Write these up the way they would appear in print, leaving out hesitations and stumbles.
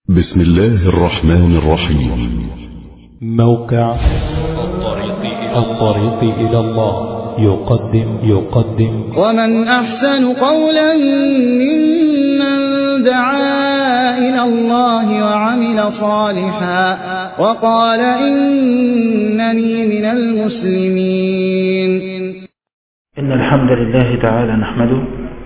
بسم الله الرحمن الرحيم. موقع الطريق إلى الله يقدم ومن أحسن قولا ممن دعا إلى الله وعمل صالحا وقال إنني من المسلمين. إن الحمد لله تعالى نحمده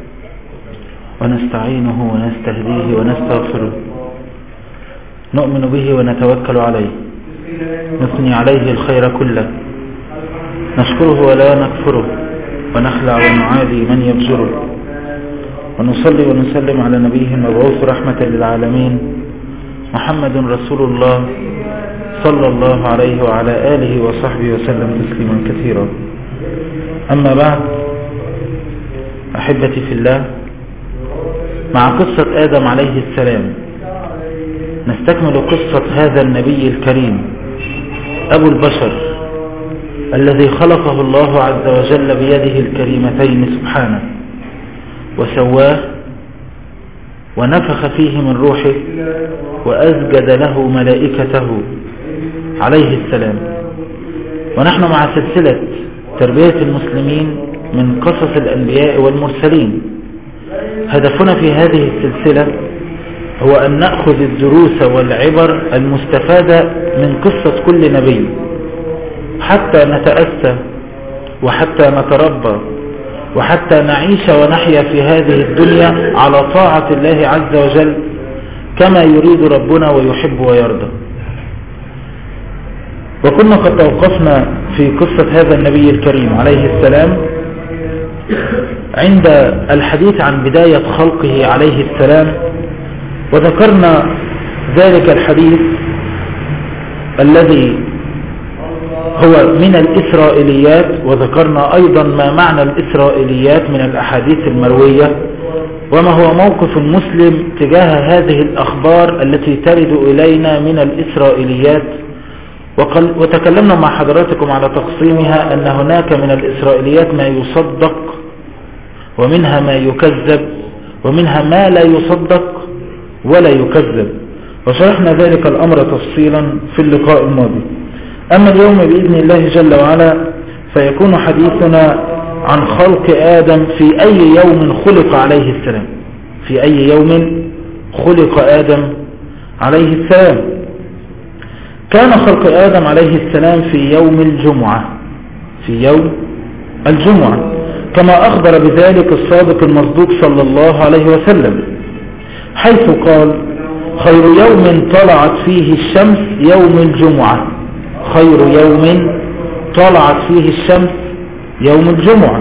ونستعينه ونستهديه ونستغفره، نؤمن به ونتوكل عليه، نثني عليه الخير كله، نشكره ولا نكفره، ونخلع ونعادي من يفجره، ونصلي ونسلم على نبيه المبعوث رحمة للعالمين محمد رسول الله صلى الله عليه وعلى آله وصحبه وسلم تسليما كثيرا. أما بعد، أحبتي في الله، مع قصة آدم عليه السلام نستكمل قصة هذا النبي الكريم أبو البشر الذي خلقه الله عز وجل بيده الكريمتين سبحانه، وسواه ونفخ فيه من روحه وأسجد له ملائكته عليه السلام. ونحن مع سلسلة تربية المسلمين من قصص الأنبياء والمرسلين. هدفنا في هذه السلسلة هو أن نأخذ الدروس والعبر المستفادة من قصة كل نبي حتى نتأسى وحتى نتربى وحتى نعيش ونحيا في هذه الدنيا على طاعة الله عز وجل كما يريد ربنا ويحب ويرضى. وكنا قد توقفنا في قصة هذا النبي الكريم عليه السلام عند الحديث عن بداية خلقه عليه السلام، وذكرنا ذلك الحديث الذي هو من الإسرائيليات، وذكرنا أيضا ما معنى الإسرائيليات من الأحاديث المروية، وما هو موقف المسلم تجاه هذه الأخبار التي ترد إلينا من الإسرائيليات. وتكلمنا مع حضراتكم على تقسيمها، أن هناك من الإسرائيليات ما يصدق ومنها ما يكذب ومنها ما لا يصدق ولا يكذب، وشرحنا ذلك الأمر تفصيلا في اللقاء الماضي. أما اليوم بإذن الله جل وعلا فيكون حديثنا عن خلق آدم في أي يوم خلق عليه السلام. في أي يوم خلق آدم عليه السلام؟ كان خلق آدم عليه السلام في يوم الجمعة، في يوم الجمعة، كما أخبر بذلك الصادق المصدوق صلى الله عليه وسلم، حيث قال: خير يوم طلعت فيه الشمس يوم الجمعة. خير يوم طلعت فيه الشمس يوم الجمعة.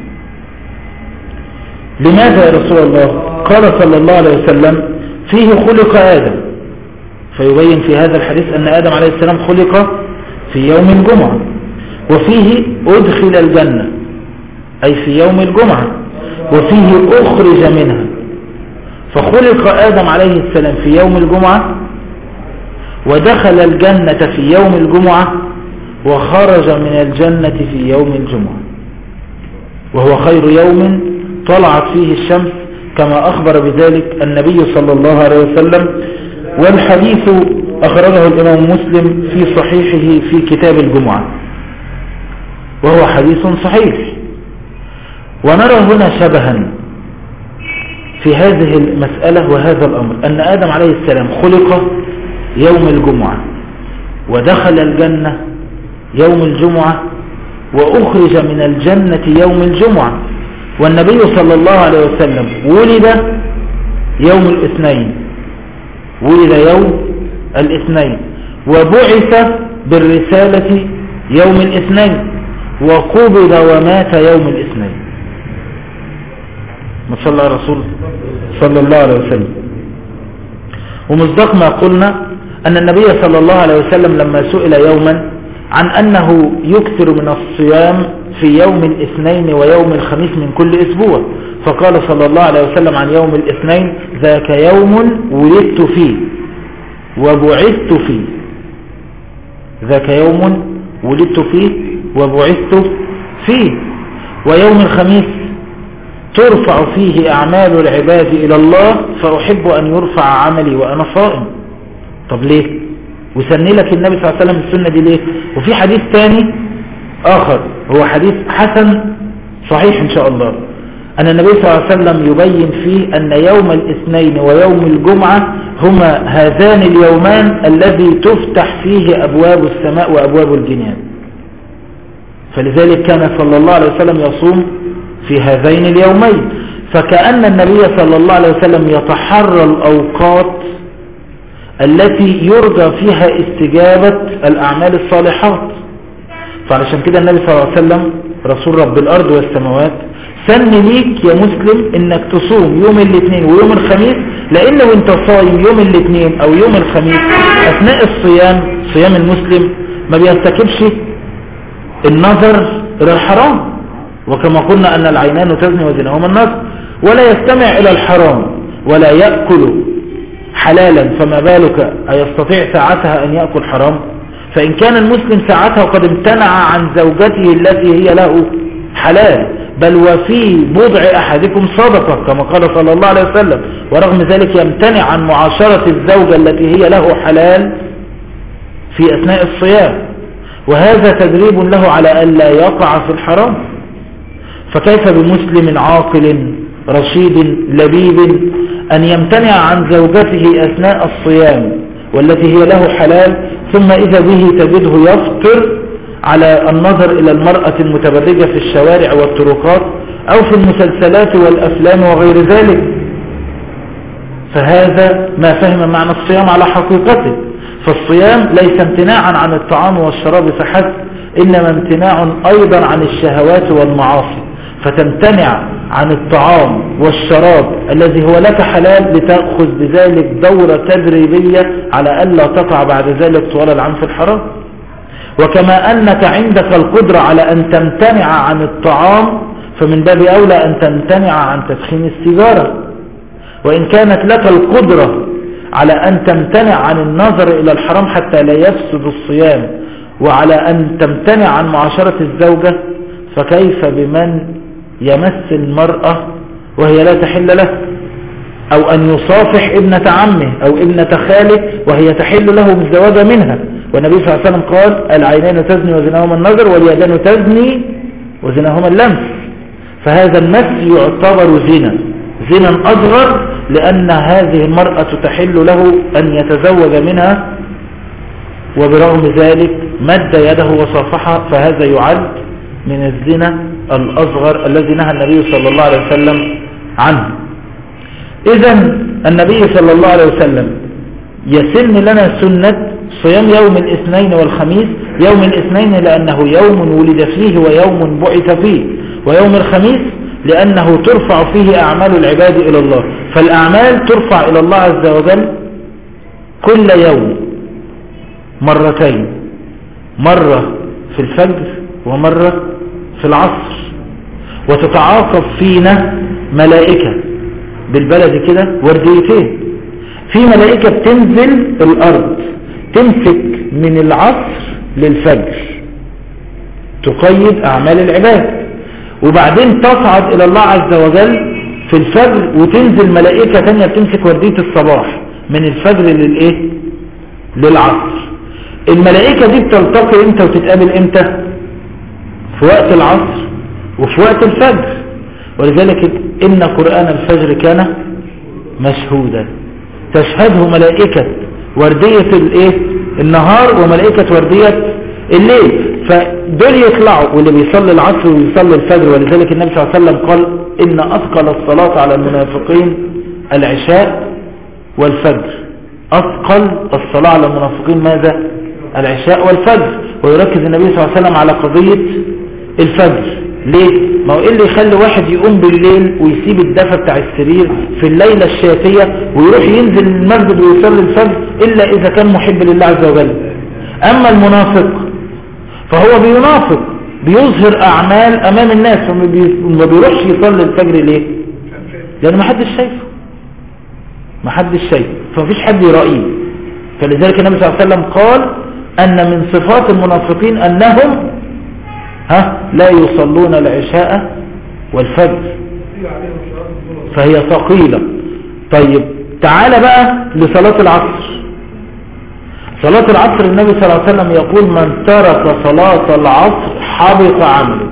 لماذا يا رسول الله؟ قال صلى الله عليه وسلم: فيه خلق آدم. فيبين في هذا الحديث أن آدم عليه السلام خلق في يوم الجمعة، وفيه أدخل الجنة أي في يوم الجمعة، وفيه أخرج منها. فخلق آدم عليه السلام في يوم الجمعة، ودخل الجنة في يوم الجمعة، وخرج من الجنة في يوم الجمعة، وهو خير يوم طلعت فيه الشمس كما أخبر بذلك النبي صلى الله عليه وسلم. والحديث أخرجه الإمام مسلم في صحيحه في كتاب الجمعة، وهو حديث صحيح. ونرى هنا شبها في هذه المسألة وهذا الأمر، أن آدم عليه السلام خلق يوم الجمعة، ودخل الجنة يوم الجمعة، وأخرج من الجنة يوم الجمعة. والنبي صلى الله عليه وسلم ولد يوم الاثنين، ولد يوم الاثنين، وبعث بالرسالة يوم الاثنين، وقبض ومات يوم الاثنين. ما صلى الله الرسول صلى الله عليه وسلم. ومصداق ما قلنا أن النبي صلى الله عليه وسلم لما سئل يوما عن أنه يكثر من الصيام في يوم الاثنين ويوم الخميس من كل أسبوع، فقال صلى الله عليه وسلم عن يوم الاثنين: ذاك يوم ولدت فيه وبعثت فيه. ذاك يوم ولدت فيه وبعثت فيه. ويوم الخميس ترفع فيه أعمال العباد إلى الله، فأحب أن يرفع عملي وأنا صائم. طب ليه؟ وسن لك النبي صلى الله عليه وسلم السنة دي ليه؟ وفي حديث ثاني آخر هو حديث حسن صحيح إن شاء الله، أن النبي صلى الله عليه وسلم يبين فيه أن يوم الاثنين ويوم الجمعة هما هذان اليومان الذي تفتح فيه أبواب السماء وأبواب الجنان، فلذلك كان صلى الله عليه وسلم يصوم في هذين اليومين، فكأن النبي صلى الله عليه وسلم يتحرى الأوقات التي يرجى فيها استجابة الأعمال الصالحات. فعلشان كده النبي صلى الله عليه وسلم رسول رب الأرض والسماوات سن ليك يا مسلم انك تصوم يوم الاثنين ويوم الخميس، لان وانت صايم يوم الاثنين او يوم الخميس اثناء الصيام، صيام المسلم ما بيرتكبش النظر الى الحرام، وكما قلنا ان العينان تزني وزناهما النظر، ولا يستمع الى الحرام ولا يأكل حلالا، فما بالك أيستطيع ساعتها ان يأكل حرام؟ فان كان المسلم ساعتها قد امتنع عن زوجته التي هي له حلال، بل وفي بضع أحدكم صدقة كما قال صلى الله عليه وسلم، ورغم ذلك يمتنع عن معاشرة الزوجة التي هي له حلال في أثناء الصيام، وهذا تدريب له على ألا يقع في الحرام. فكيف بمسلم عاقل رشيد لبيب أن يمتنع عن زوجته أثناء الصيام والتي هي له حلال، ثم إذا به تجده يفطر على النظر إلى المرأة المتبرجة في الشوارع والطرقات أو في المسلسلات والأفلام وغير ذلك؟ فهذا ما فهم معنى الصيام على حقيقته. فالصيام ليس امتناعا عن الطعام والشراب فحسب، إنما امتناع أيضا عن الشهوات والمعاصي، فتمتنع عن الطعام والشراب الذي هو لك حلال لتأخذ بذلك دورة تدريبية على ألا تقع بعد ذلك طوال العام في الحرام. وكما أنك عندك القدرة على أن تمتنع عن الطعام، فمن باب أولى أن تمتنع عن تدخين السيجارة. وإن كانت لك القدرة على أن تمتنع عن النظر إلى الحرام حتى لا يفسد الصيام، وعلى أن تمتنع عن معاشرة الزوجة، فكيف بمن يمس المرأة وهي لا تحل له، أو أن يصافح ابنة عمه أو ابنة خاله وهي تحل له الزواج منها؟ والنبي صلى الله عليه وسلم قال العينان تزني وزناهما النظر واليدان تزني وزناهما اللمس. فهذا المس يعتبر زنا أصغر، لأن هذه المرأة تحل له أن يتزوج منها، وبرغم ذلك مد يده وصافحها، فهذا يعد من الزنا الأصغر الذي نهى النبي صلى الله عليه وسلم عنه. إذن النبي صلى الله عليه وسلم يسن لنا سنة صيام يوم الاثنين والخميس. يوم الاثنين لأنه يوم ولد فيه ويوم بعث فيه، ويوم الخميس لأنه ترفع فيه أعمال العباد إلى الله. فالأعمال ترفع إلى الله عز وجل كل يوم مرتين، مرة في الفجر ومرة في العصر، وتتعاقب فينا ملائكة بالبلد كده ورديتين. في ملائكة بتنزل الأرض تمسك من العصر للفجر تقيد أعمال العباد، وبعدين تصعد إلى الله عز وجل في الفجر، وتنزل ملائكة تانية بتمسك وردية الصباح من الفجر للعصر. الملائكة دي بتلتقي امتى وتتقابل امتى؟ في وقت العصر وفي وقت الفجر. ولذلك إن قرآن الفجر كان مشهودا، تشهده ملائكة وردية النهار وملائكة وردية الليل، فدول يطلعوا، واللي بيصلي العصر ويصلي الفجر. ولذلك النبي صلى الله عليه وسلم قال إن أثقل الصلاة على المنافقين العشاء والفجر. أثقل الصلاة على المنافقين ماذا؟ العشاء والفجر. ويركز النبي صلى الله عليه وسلم على قضية الفجر. ليه؟ ما هو إيه اللي يخلي واحد يقوم بالليل ويسيب الدفى بتاع السرير في الليلة الشاتية ويروح ينزل المسجد ويصلي الفجر إلا إذا كان محب لله عز وجل؟ أما المنافق فهو بينافق، بيظهر أعمال أمام الناس، وما بيروحش يصلي الفجر. ليه؟ لأن ما حدش شايفه، فمفيش حد يرائيه. فلذلك النبي صلى الله عليه وسلم قال أن من صفات المنافقين أنهم لا يصلون العشاء والفجر، فهي ثقيلة. طيب تعال بقى لصلاة العصر. صلاة العصر النبي صلى الله عليه وسلم يقول من ترك صلاة العصر حبط عمله،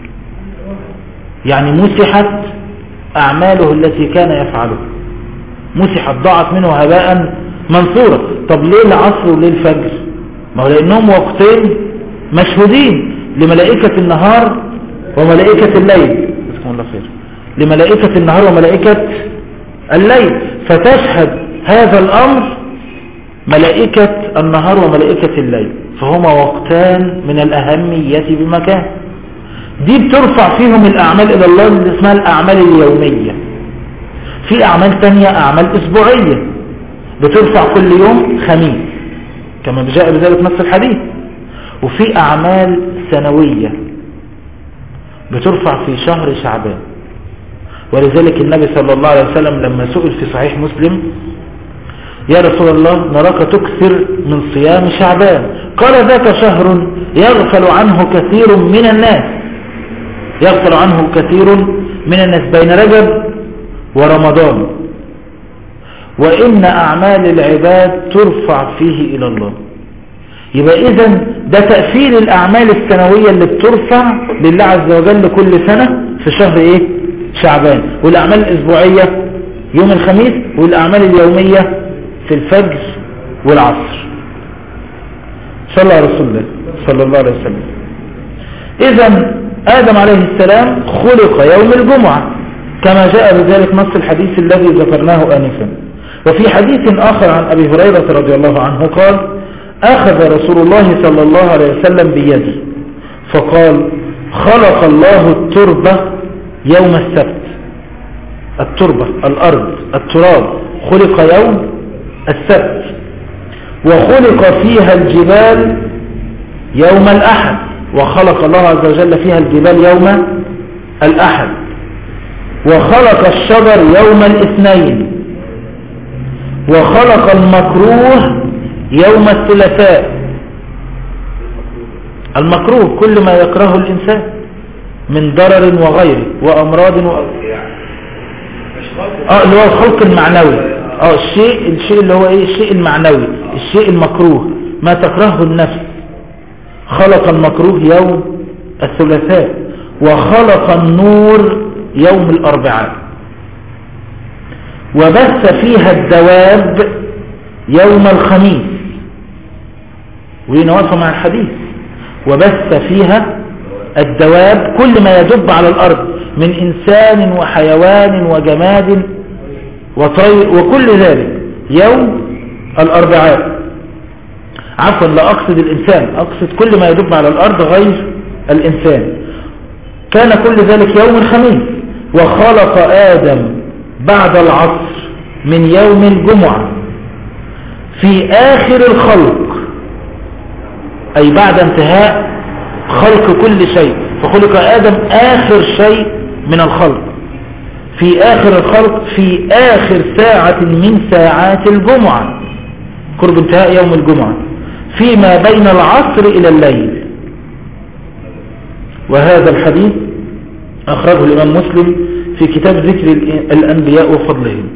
يعني مسحت أعماله التي كان يفعله، مسحت ضاعت منه هباء منثورا. طب ليه العصر وليه الفجر؟ ما هو لأنهم وقتين مشهودين لملائكة النهار وملائكة الليل، بسم الله خير، لملائكة النهار وملائكة الليل، فتشهد هذا الأمر ملائكة النهار وملائكة الليل، فهما وقتان من الأهمية بمكان. دي بترفع فيهم الأعمال إلى الله اللي اسمها الأعمال اليومية. في أعمال تانية أعمال أسبوعية بترفع كل يوم خميس كما جاء بذلك نص الحديث، وفي أعمال سنوية بترفع في شهر شعبان. ولذلك النبي صلى الله عليه وسلم لما سئل في صحيح مسلم يا رسول الله نراك تكثر من صيام شعبان، قال ذاك شهر يغفل عنه كثير من الناس، يغفل عنه كثير من الناس بين رجب ورمضان، وإن أعمال العباد ترفع فيه إلى الله. يبقى إذن ده تأثير الأعمال السنوية اللي بترفع لله عز وجل كل سنة في شهر إيه؟ شعبان. والأعمال الأسبوعية يوم الخميس، والأعمال اليومية في الفجر والعصر. صلى على رسول الله صلى الله عليه وسلم. إذن آدم عليه السلام خلق يوم الجمعة كما جاء بذلك نص الحديث الذي ذكرناه آنفا. وفي حديث آخر عن أبي هريرة رضي الله عنه قال أخذ رسول الله صلى الله عليه وسلم بيدي فقال خلق الله التربة يوم السبت. التربة الأرض التراب خلق يوم السبت، وخلق فيها الجبال يوم الأحد، وخلق الله عز وجل فيها الجبال يوم الأحد، وخلق الشجر يوم الاثنين، وخلق المكروه يوم الثلاثاء. المكروه كل ما يكرهه الإنسان من ضرر وغيره وأمراض اللي هو الخلق المعنوي. الشيء اللي هو ايه؟ الشيء المعنوي، الشيء المكروه ما تكرهه النفس. خلق المكروه يوم الثلاثاء، وخلق النور يوم الأربعاء، وبث فيها الدواب يوم الخميس. ونواصل مع الحديث. وبث فيها الدواب كل ما يدب على الأرض من إنسان وحيوان وجماد وطير وكل ذلك يوم الأربعاء. عفوا لا أقصد الإنسان، أقصد كل ما يدب على الأرض غير الإنسان. كان كل ذلك يوم الخميس. وخلق آدم بعد العصر من يوم الجمعة في آخر الخلق، أي بعد انتهاء خلق كل شيء، فخلق آدم آخر شيء من الخلق في آخر الخلق في آخر ساعة من ساعات الجمعة قرب انتهاء يوم الجمعة فيما بين العصر إلى الليل. وهذا الحديث أخرجه الإمام مسلم في كتاب ذكر الأنبياء وفضلهم.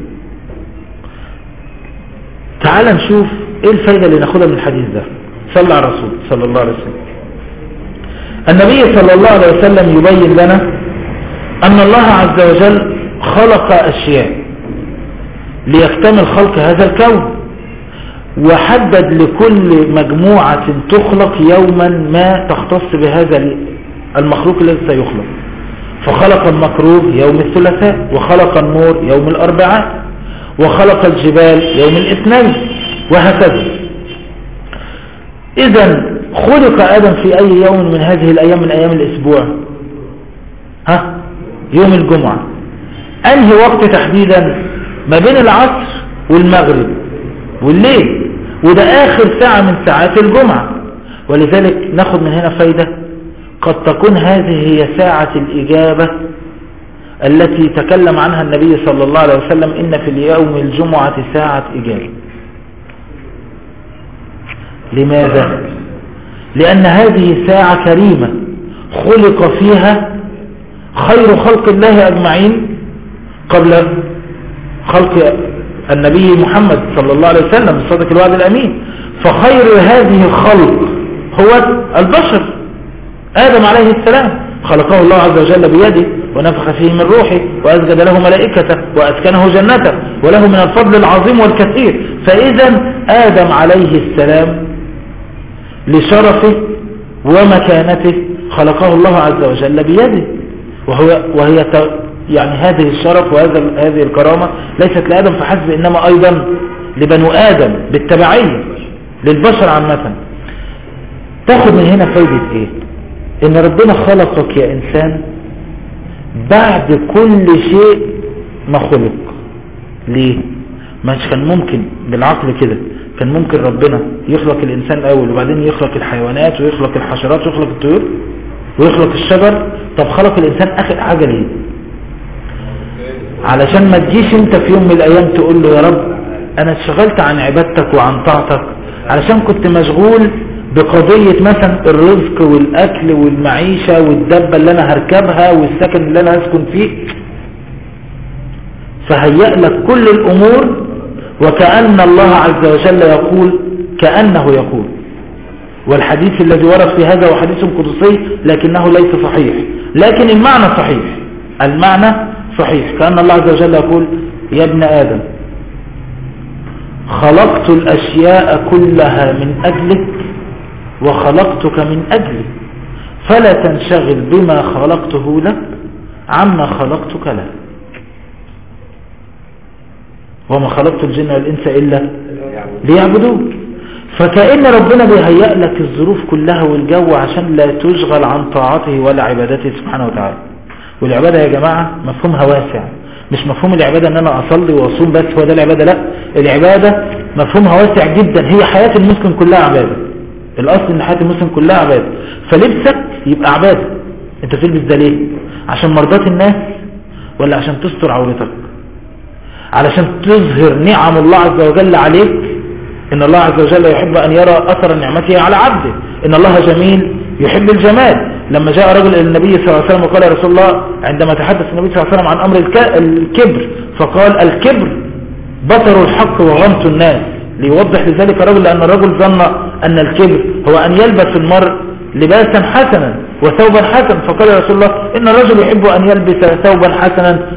تعال نشوف إيه الفايدة اللي ناخدها من الحديث ده. صلى على الرسول صلى الله عليه وسلم. النبي صلى الله عليه وسلم يبين لنا أن الله عز وجل خلق أشياء ليكتمل خلق هذا الكون، وحدد لكل مجموعة تخلق يوما ما تختص بهذا المخلوق الذي سيخلق. فخلق المكروه يوم الثلاثاء، وخلق النور يوم الأربعاء، وخلق الجبال يوم الاثنين، وهكذا. إذن خلق آدم في أي يوم من هذه الأيام من أيام الأسبوع؟ يوم الجمعة. أنهي وقت تحديدا؟ ما بين العصر والمغرب والليل، وده آخر ساعة من ساعات الجمعة. ولذلك ناخد من هنا فايدة، قد تكون هذه هي ساعة الإجابة التي تكلم عنها النبي صلى الله عليه وسلم إن في اليوم الجمعة ساعة إجابة. لماذا؟ لأن هذه ساعة كريمة خلق فيها خير خلق الله أجمعين قبل خلق النبي محمد صلى الله عليه وسلم الصادق الوعد الأمين. فخير هذه الخلق هو البشر. آدم عليه السلام خلقه الله عز وجل بيده ونفخ فيه من روحه وأسجد له ملائكته وأسكنه جنته وله من الفضل العظيم والكثير. فإذا آدم عليه السلام لشرفه ومكانته خلقه الله عز وجل بيده، وهي يعني هذه الشرف وهذه الكرامة ليست لآدم فحسب، إنما أيضا لبنو آدم بالتبعية للبشر عامة. تاخد من هنا فايدة ايه؟ ان ربنا خلقك يا انسان بعد كل شيء ما خلق. ليه؟ مش كان ممكن بالعقل كده كان ممكن ربنا يخلق الانسان الاول وبعدين يخلق الحيوانات ويخلق الحشرات ويخلق الطيور ويخلق الشجر؟ طب خلق الانسان اخر حاجة ليه؟ علشان ما تجيش انت في يوم من الايام تقول له يا رب انا اتشغلت عن عبادتك وعن طاعتك علشان كنت مشغول بقضية مثلا الرزق والاكل والمعيشة والدبة اللي انا هركبها والسكن اللي انا هسكن فيه، فهيأ لك كل الامور وكأن الله عز وجل يقول كأنه يقول. والحديث الذي ورد في هذا هو حديث قدسي لكنه ليس صحيح، لكن المعنى صحيح، المعنى صحيح. كأن الله عز وجل يقول يا ابن آدم خلقت الأشياء كلها من أجلك وخلقتك من أجلي فلا تنشغل بما خلقته لك عما خلقتك له وما خلقت الجن والإنس إلا ليعبدون. فكأن ربنا بيهيأ لك الظروف كلها والجو عشان لا تشغل عن طاعته ولا عبادته سبحانه وتعالى. والعبادة يا جماعة مفهومها واسع، مش مفهوم العبادة ان انا اصلي واصوم بس هو ده العبادة، لا، العبادة مفهومها واسع جدا. هي حياة المسلم كلها عبادة، الاصل ان حياة المسلم كلها عبادة. فلبسك يبقى عبادة. انت تلبس ده ليه؟ عشان مرضات الناس ولا عشان تستر عورتك؟ علشان تظهر نعم الله عز وجل عليك. ان الله عز وجل يحب ان يرى اثر نعمته على عبده، ان الله جميل يحب الجمال. لما جاء رجل الى النبي صلى الله عليه وسلم وقال يا رسول الله، عندما تحدث النبي صلى الله عليه وسلم عن امر الكبر، فقال الكبر بطر الحق وغمط الناس، ليوضح لذلك الرجل لان الرجل ظن ان الكبر هو ان يلبس المرء لباسا حسنا وثوبا حسنا، فقال يا رسول الله ان الرجل يحب ان يلبس ثوبا حسنا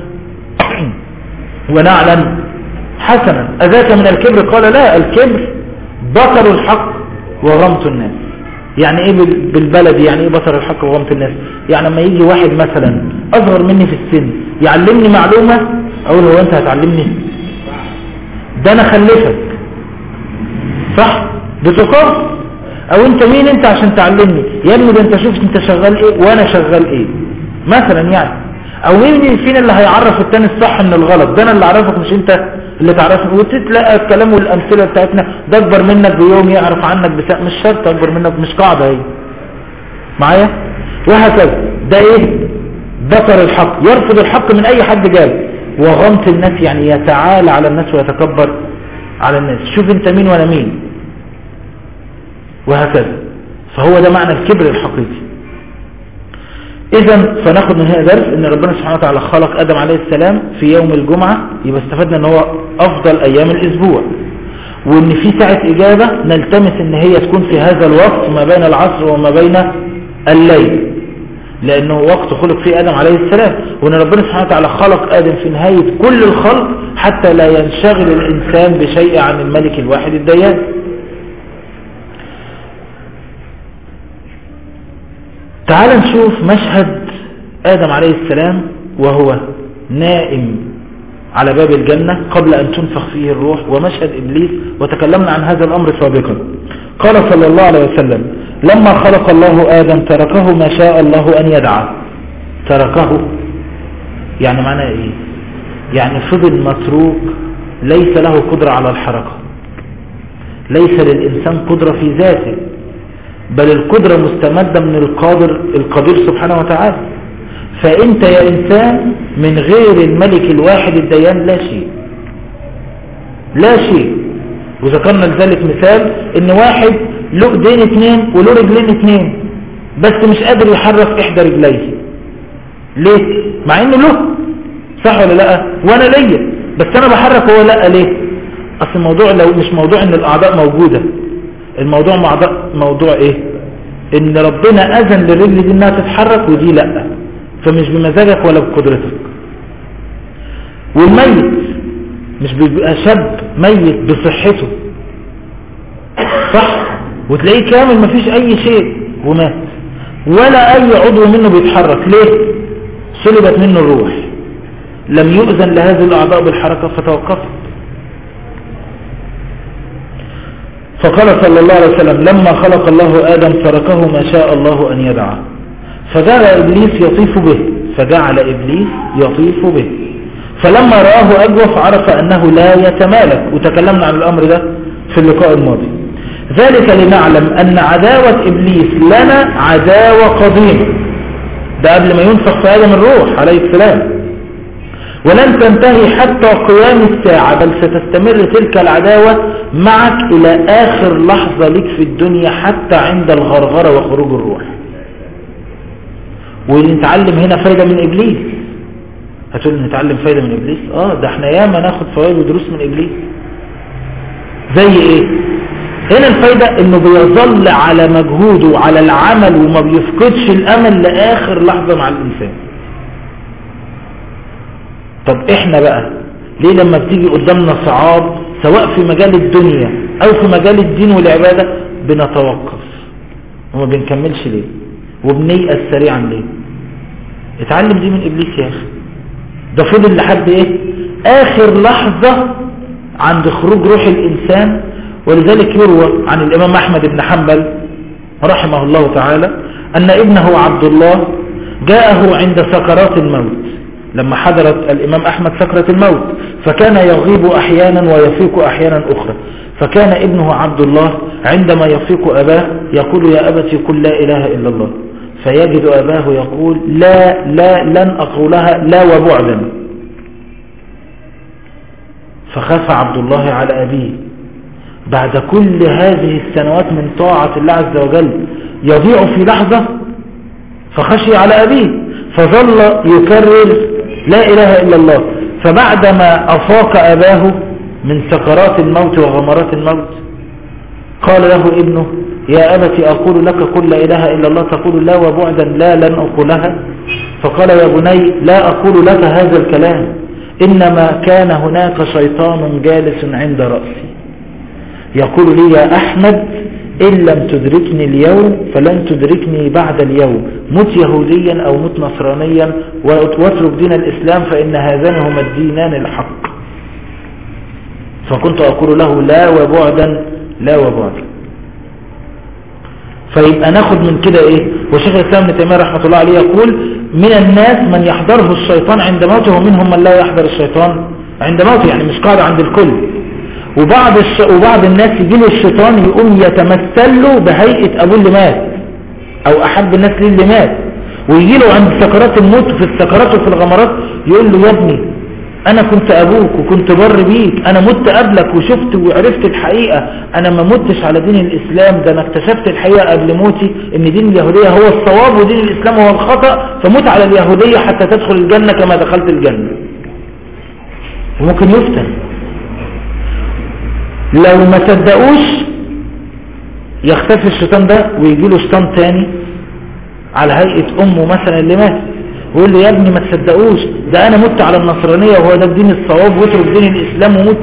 ونعلا حسنا، أذاك من الكبر؟ قال لا، الكبر بطر الحق وغمط الناس. يعني ايه بالبلدي؟ يعني ايه بطر الحق وغمط الناس؟ يعني لما يجي واحد مثلا اصغر مني في السن يعلمني معلومة اقول هو انت هتعلمني؟ ده انا خلفك، صح؟ بتقاس. او انت مين انت عشان تعلمني؟ يا ابني ده انت شوف انت شغال ايه وانا شغال ايه مثلا يعني. او مين فينا اللي هيعرف التاني الصح من الغلط؟ ده انا اللي اعرفك مش انت اللي تعرفني. وتتلاقى الكلام والامثله بتاعتنا ده اكبر منك بيوم يعرف عنك بساعة، مش شرط اكبر منك، مش قاعده هي معايا، وهكذا. ده ايه؟ بطر الحق، يرفض الحق من اي حد جاي. وغمط الناس يعني يتعالى على الناس ويتكبر على الناس، شوف انت مين وانا مين، وهكذا. فهو ده معنى الكبر الحقيقي. اذا فناخد من هنا درس ان ربنا سبحانه وتعالى خلق ادم عليه السلام في يوم الجمعة، يبقى استفدنا ان هو افضل ايام الاسبوع، وان في ساعة اجابة نلتمس ان هي تكون في هذا الوقت ما بين العصر وما بين الليل، لانه وقت خلق فيه ادم عليه السلام. وان ربنا سبحانه وتعالى خلق ادم في نهاية كل الخلق حتى لا ينشغل الانسان بشيء عن الملك الواحد الديان. تعال نشوف مشهد آدم عليه السلام وهو نائم على باب الجنة قبل أن تنفخ فيه الروح، ومشهد إبليس، وتكلمنا عن هذا الأمر سابقا. قال صلى الله عليه وسلم لما خلق الله آدم تركه ما شاء الله أن يدعى. تركه يعني معناه إيه؟ يعني فضل متروك، ليس له قدرة على الحركة، ليس للإنسان قدرة في ذاته، بل القدرة مستمدة من القدير سبحانه وتعالى. فانت يا انسان من غير الملك الواحد الديان لا شيء، لا شيء. وذكرنا لذلك مثال ان واحد له ايدين اتنين وله رجلين اتنين بس مش قادر يحرك احدى رجليه. ليه؟ مع انه له، صح ولا لا؟ وانا ليا بس انا بحرك وهو لا. ليه؟ اصل الموضوع لو مش موضوع ان الاعضاء موجودة، الموضوع موضوع ايه؟ ان ربنا اذن للرجل دي انها تتحرك ودي لا، فمش بمزاجك ولا بقدرتك. والميت مش بيبقى شاب ميت بصحته صح، وتلاقيه كامل مفيش اي شيء ومات، ولا اي عضو منه بيتحرك. ليه؟ سلبت منه الروح، لم يؤذن لهذه الاعضاء بالحركة فتوقفت. فقال صلى الله عليه وسلم لما خلق الله آدم تركه ما شاء الله أن يدعه، فجعل إبليس يطيف به، فلما رآه أجوف عرف أنه لا يتمالك، وتكلمنا عن الأمر ده في اللقاء الماضي. ذلك لنعلم أن عداوة إبليس لنا عداوة قديمة، ده قبل ما ينفخ في آدم الروح عليه السلام، ولن تنتهي حتى قيام الساعة، بل ستستمر تلك العداوة معك إلى آخر لحظة لك في الدنيا، حتى عند الغرغرة وخروج الروح. ونتعلم هنا فايدة من إبليس. هتقول نتعلم فايدة من إبليس؟ ده احنا ياما ناخد فوائد ودروس من إبليس. زي ايه؟ هنا الفايدة انه بيظل على مجهوده وعلى العمل وما بيفقدش الامل لآخر لحظة مع الانسان. طب احنا بقى ليه لما بتيجي قدامنا صعاب سواء في مجال الدنيا او في مجال الدين والعبادة بنتوقف وما بنكملش ليه وبنيأس سريعا ليه؟ اتعلم دي من ابليس يا اخي. ده فضل لحد ايه؟ اخر لحظة عند خروج روح الانسان. ولذلك يروى عن الامام احمد بن حنبل رحمه الله تعالى ان ابنه عبد الله جاءه عند سكرات الموت، لما حضرت الامام احمد سكرة الموت، فكان يغيب احيانا ويفيق احيانا اخرى، فكان ابنه عبد الله عندما يفيق اباه يقول يا ابتي قل لا اله الا الله، فيجد اباه يقول لا لن اقولها لا وبعدا. فخاف عبد الله على ابيه بعد كل هذه السنوات من طاعة الله عز وجل يضيع في لحظة، فخشي على أبيه فظل يكرر لا إله إلا الله. فبعدما أفاق أباه من سكرات الموت وغمرات الموت قال له ابنه يا أبتي أقول لك قل لا إله إلا الله تقول لا وبعدا لا لن أقولها. فقال يا بني لا أقول لك هذا الكلام، إنما كان هناك شيطان جالس عند رأسي يقول لي يا أحمد إن لم تدركني اليوم فلن تدركني بعد اليوم، مت يهوديا أو مت نصرانيا واترك دين الإسلام فإن هذان هما الدينان الحق. فكنت أقول له لا وبعدا لا وبعدا. فيبقى ناخد من كده إيه؟ وشيخ الإسلام ابن تيمية رحمة الله عليه يقول من الناس من يحضره الشيطان عند موته ومنهم من لا يحضر الشيطان عند موته، يعني مش قاعدة عند الكل. وبعض الناس يجي له الشيطان يقوم يتمثل له بهيئة أبوه اللي مات أو أحب الناس ليه اللي مات، ويجي له عند سكرات الموت في السكرات وفي الغمرات يقول له يا ابني أنا كنت أبوك وكنت بر بيك، أنا مت قبلك وشفت وعرفت الحقيقة، أنا ما متش على دين الإسلام، ده أنا اكتشفت الحقيقة قبل موتي إن دين اليهودية هو الصواب ودين الإسلام هو الخطأ، فمت على اليهودية حتى تدخل الجنة كما دخلت الجنة. وممكن يفتن لو ما صدقوش يختفي الشيطان ده ويجي له شيطان تاني على هيئة أمه مثلا اللي مات ويقول له يا ابني ما تصدقوش ده أنا مت على النصرانية وهو ده الدين الصواب واترك دين الإسلام ومت.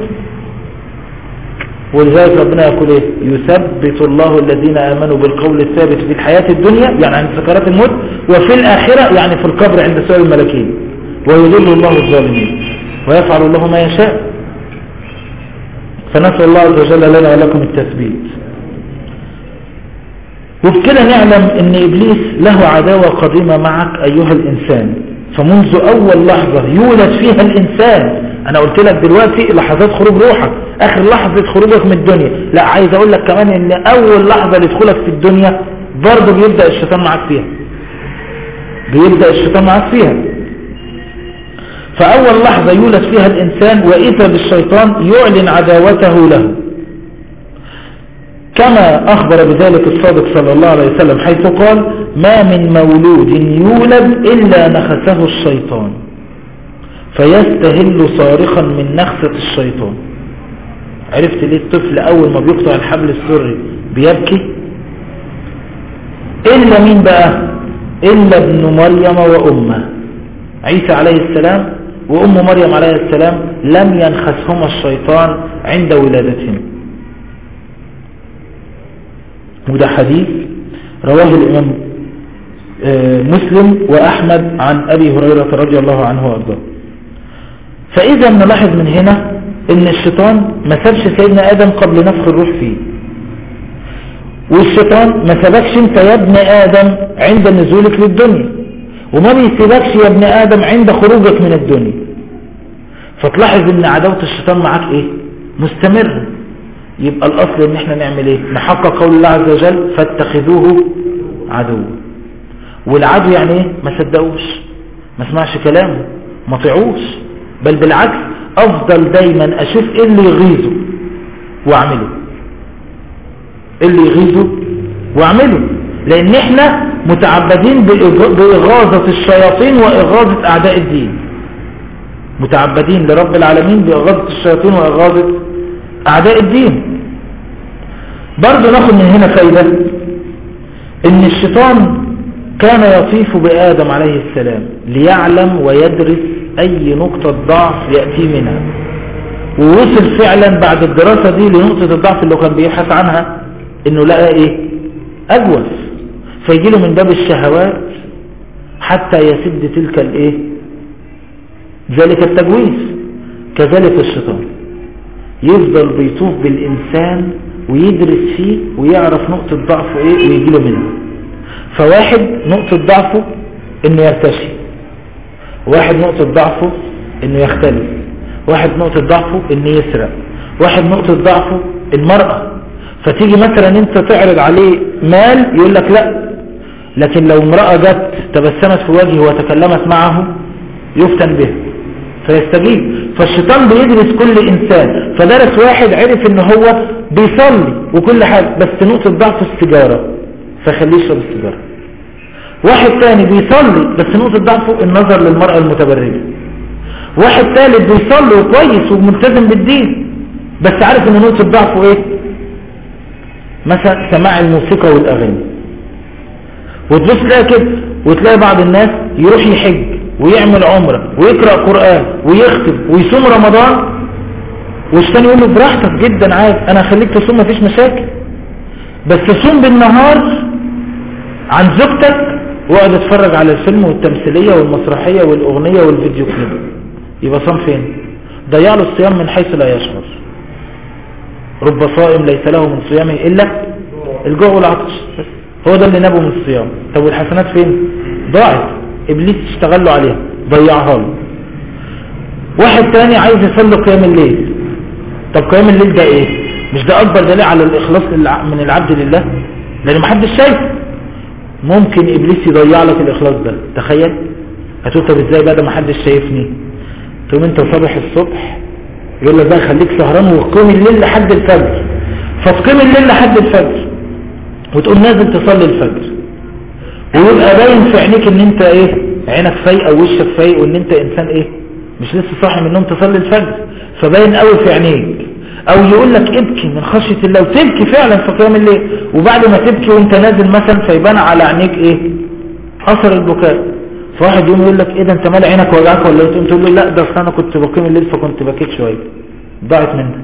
ولذلك ربنا يقول ايه؟ يثبت الله الذين آمنوا بالقول الثابت في الحياة الدنيا يعني عند سكرات الموت، وفي الآخرة يعني في القبر عند سؤال الملكين، ويذل الله الظالمين ويفعل الله ما يشاء. فنسأل الله عز وجل لنا ولكم التثبيت. وبكده نعلم ان ابليس له عداوة قديمة معك ايها الانسان، فمنذ اول لحظة يولد فيها الانسان، انا قلت لك دلوقتي لحظات خروج روحك اخر لحظة خروجك من الدنيا، لا عايز اقول لك كمان ان اول لحظة لدخولك في الدنيا برضه بيبدأ الشيطان معك فيها، فأول لحظة يولد فيها الإنسان وإذا بالشيطان يعلن عداوته له، كما أخبر بذلك الصادق صلى الله عليه وسلم حيث قال ما من مولود يولد إلا نخسه الشيطان فيستهل صارخا من نخسة الشيطان. عرفت ليه الطفل أول ما بيقطع الحبل السري بيبكي، إلا مين بقى؟ إلا ابن مريم وأمه عيسى عليه السلام وأم مريم عليه السلام لم ينخسهما الشيطان عند ولادتهم. وده حديث رواه الإمام مسلم وأحمد عن أبي هريرة رضي الله عنه وأرضاه. فإذا نلاحظ من هنا إن الشيطان ما سابش سيدنا آدم قبل نفخ الروح فيه، والشيطان ما سبكش انت يا ابن آدم عند نزولك للدنيا، وما بيسيبكش يا ابن آدم عند خروجك من الدنيا. فتلاحظ ان عداوة الشيطان معاك ايه؟ مستمر. يبقى الاصل ان احنا نعمل ايه؟ نحقق قول الله عز وجل فاتخذوه عدو. والعدو يعني ايه؟ ما صدقوش، ما اسمعش كلامه، ما طيعوش، بل بالعكس افضل دايما اشوف ايه اللي يغيظه واعمله، اللي يغيظه واعمله، لان احنا متعبدين باغاظة الشياطين واغاظة اعداء الدين، متعبدين لرب العالمين باغاظة الشياطين واغاظة اعداء الدين. برضو ناخد من هنا فايدة ان الشيطان كان يطيف بآدم عليه السلام ليعلم ويدرس اي نقطة ضعف يأتي منها، ووصل فعلا بعد الدراسة دي لنقطة الضعف اللي كان بيبحث عنها، انه لقى ايه؟ اجوف، فيجيله من باب الشهوات حتى يسد تلك الايه؟ ذلك التجويز. كذلك الشيطان يفضل بيطوف بالانسان ويدرس فيه ويعرف نقطة ضعفه ايه ويجيله منها. فواحد نقطة ضعفه انه يرتشي، واحد نقطة ضعفه انه يختلف، واحد نقطة ضعفه انه يسرق، واحد نقطة ضعفه المرأة. فتيجي مثلا انت تعرض عليه مال يقول لك لا، لكن لو امرأة جت تبسمت في وجهه وتكلمت معه يفتن به فيستجيب. فالشيطان بيدرس كل انسان، فدرس واحد عرف ان هو بيصلي وكل حاجة بس نقطة ضعفه السيجارة فخليه يشرب السيجارة. واحد تاني بيصلي بس نقطة ضعفه النظر للمرأة المتبرجة. واحد ثالث بيصلي وكويس وملتزم بالدين بس عارف ان نقطة ضعفه ايه؟ مثلا سماع الموسيقى والاغاني. وتبص تلاقي كده، وتلاقي بعض الناس يروح يحج ويعمل عمرة ويقرأ قرآن ويختم ويصوم رمضان، والشيطان يقول له براحتك جدا عادي، انا هخليك تصوم مفيش مشاكل، بس تصوم بالنهار عن زوجتك واقعد اتفرج على الفيلم والتمثيلية والمسرحية والاغنية والفيديو كليب. يبقى صام فين؟ ضيع له الصيام من حيث لا يشعر. رب صائم ليس له من صيامه الا الجوع والعطش، هو ده اللي نابه من الصيام. طب والحسنات فين؟ ضاعت، ابليس اشتغل له عليها ضيعها له. واحد تاني عايز يصلي قيام الليل. طب قيام الليل ده ايه؟ مش ده اكبر دليل على الاخلاص من العبد لله؟ لان محدش شايف. ممكن ابليس يضيع لك الاخلاص ده. تخيل، هتقول طب ازاي بقى ده محدش شايفني؟ تقوم انت صبح الصبح يقول لك بقى خليك سهران وقوم الليل لحد الفجر، فتقيم الليل لحد الفجر وتقوم نازل تصلي الفجر، ويبقى باين في عينيك ان انت ايه؟ عينك فايقه ووشك فايق وان انت انسان ايه؟ مش لسه صاحي من النوم تصلي الفجر، فباين قوي في عينيك. او يقول لك ابكي من خشيه الله وتبكي فعلا في قيام الليل، وبعد ما تبكي وانت نازل مثلا فيبان على عينيك ايه؟ اثر البكاء. فواحد يقوم يقول لك ايه ده انت مال عينك وجعك ولا ايه؟ تقول له لا ده انا كنت بقيم الليل فكنت بكيت شويه. ضاعت منك.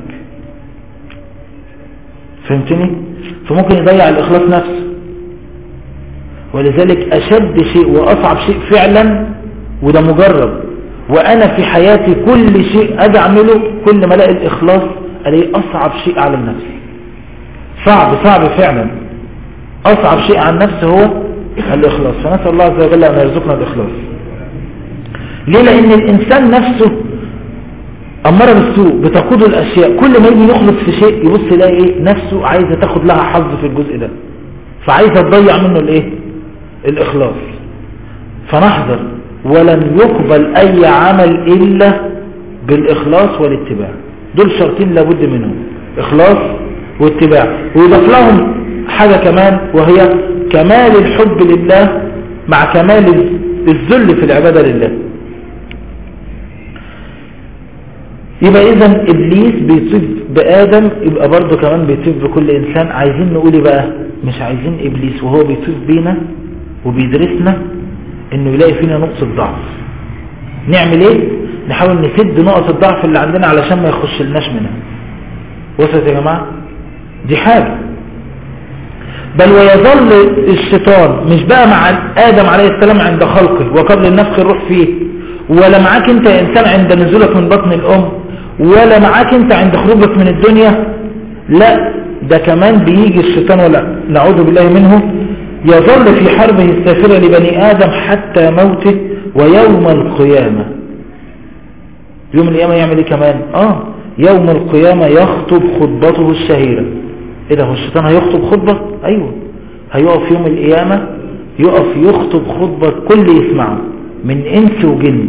فهمتني؟ فممكن يضيع الاخلاص نفسه. ولذلك اشد شيء واصعب شيء فعلا، وده مجرب، وانا في حياتي كل شيء اجي اعمله كل ما الاقي الاخلاص الاقي اصعب شيء على النفس. صعب فعلا. اصعب شيء على النفس هو الاخلاص. فنسأل الله عز وجل ان يرزقنا الاخلاص. ليه؟ لان الانسان نفسه اماره بالسوء بتقوده الاشياء، كل ما يجي يخلص في شيء يبص يلاقي ايه؟ نفسه عايزه تاخد لها حظ في الجزء ده، فعايزه تضيع منه الايه؟ الاخلاص. فنحذر، ولن يقبل اي عمل الا بالاخلاص والاتباع. دول شرطين لابد منهم، اخلاص واتباع. ويضاف لهم حاجة كمان وهي كمال الحب لله مع كمال الذل في العبادة لله. يبقى اذن ابليس بآدم يبقى برضه كمان بيطيف بكل إنسان. عايزين نقول بقى مش عايزين إبليس وهو بيطيف بينا وبيدرسنا إنه يلاقي فينا نقطة ضعف. نعمل إيه؟ نحاول نسد نقطة الضعف اللي عندنا علشان ما يخش لناش منها. وصلت يا جماعة؟ دي حاجة. بل ويظل الشيطان مش بقى مع آدم عليه السلام عند خلقه وقبل النفخ الروح فيه، ولا معاك انت يا انسان عند نزولك من بطن الام، ولا معاك انت عند خروجك من الدنيا. لا، ده كمان بيجي الشيطان ولا نعوذ بالله منه يظل في حربه السافرة لبني آدم حتى موته ويوم القيامة. يوم القيامة يعمل ايه كمان؟ يوم القيامة يخطب خطبته الشهيرة. ايه ده، هو الشيطان هيخطب خطبة؟ ايوه، هيقف يوم القيامة يقف يخطب خطبة كل يسمعه من انس وجن،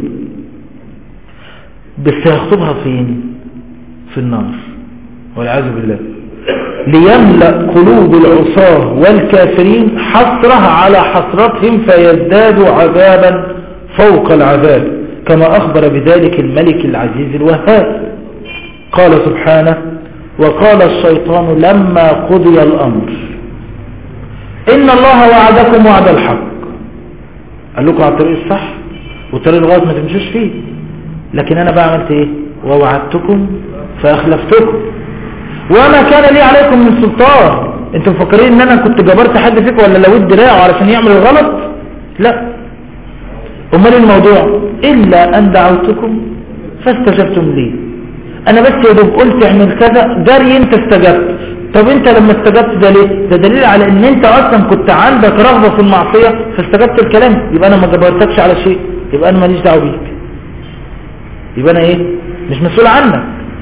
بس هيخطبها فين؟ في النار والعياذ بالله، ليملأ قلوب العصاة والكافرين حسرة على حسرتهم فيزدادوا عذابا فوق العذاب، كما أخبر بذلك الملك العزيز الوهاب. قال سبحانه: وقال الشيطان لما قضي الأمر إن الله وعدكم وعد الحق. قال لكم على الطريق الصح والطريق الغلط ما تمشوش فيه، لكن أنا بقى عملت إيه؟ ووعدتكم فأخلفتكم وما كان لي عليكم من سلطان. انتم مفكرين ان انا كنت جبرت حد فيكم ولا لويت دراعه علشان يعمل الغلط؟ لا. امال الموضوع إلا أن دعوتكم فاستجبتم لي. أنا بس يا دوب قلت اعمل كذا جري انت استجبت. طب انت لما استجبت ده ليه؟ ده دليل على ان انت اصلا كنت عندك رغبة في المعصية فاستجبت الكلام. يبقى انا ما جبرتكش على شيء، يبقى انا ماليش دعوه بيك، يبقى انا ايه؟ مش مسؤول عنك.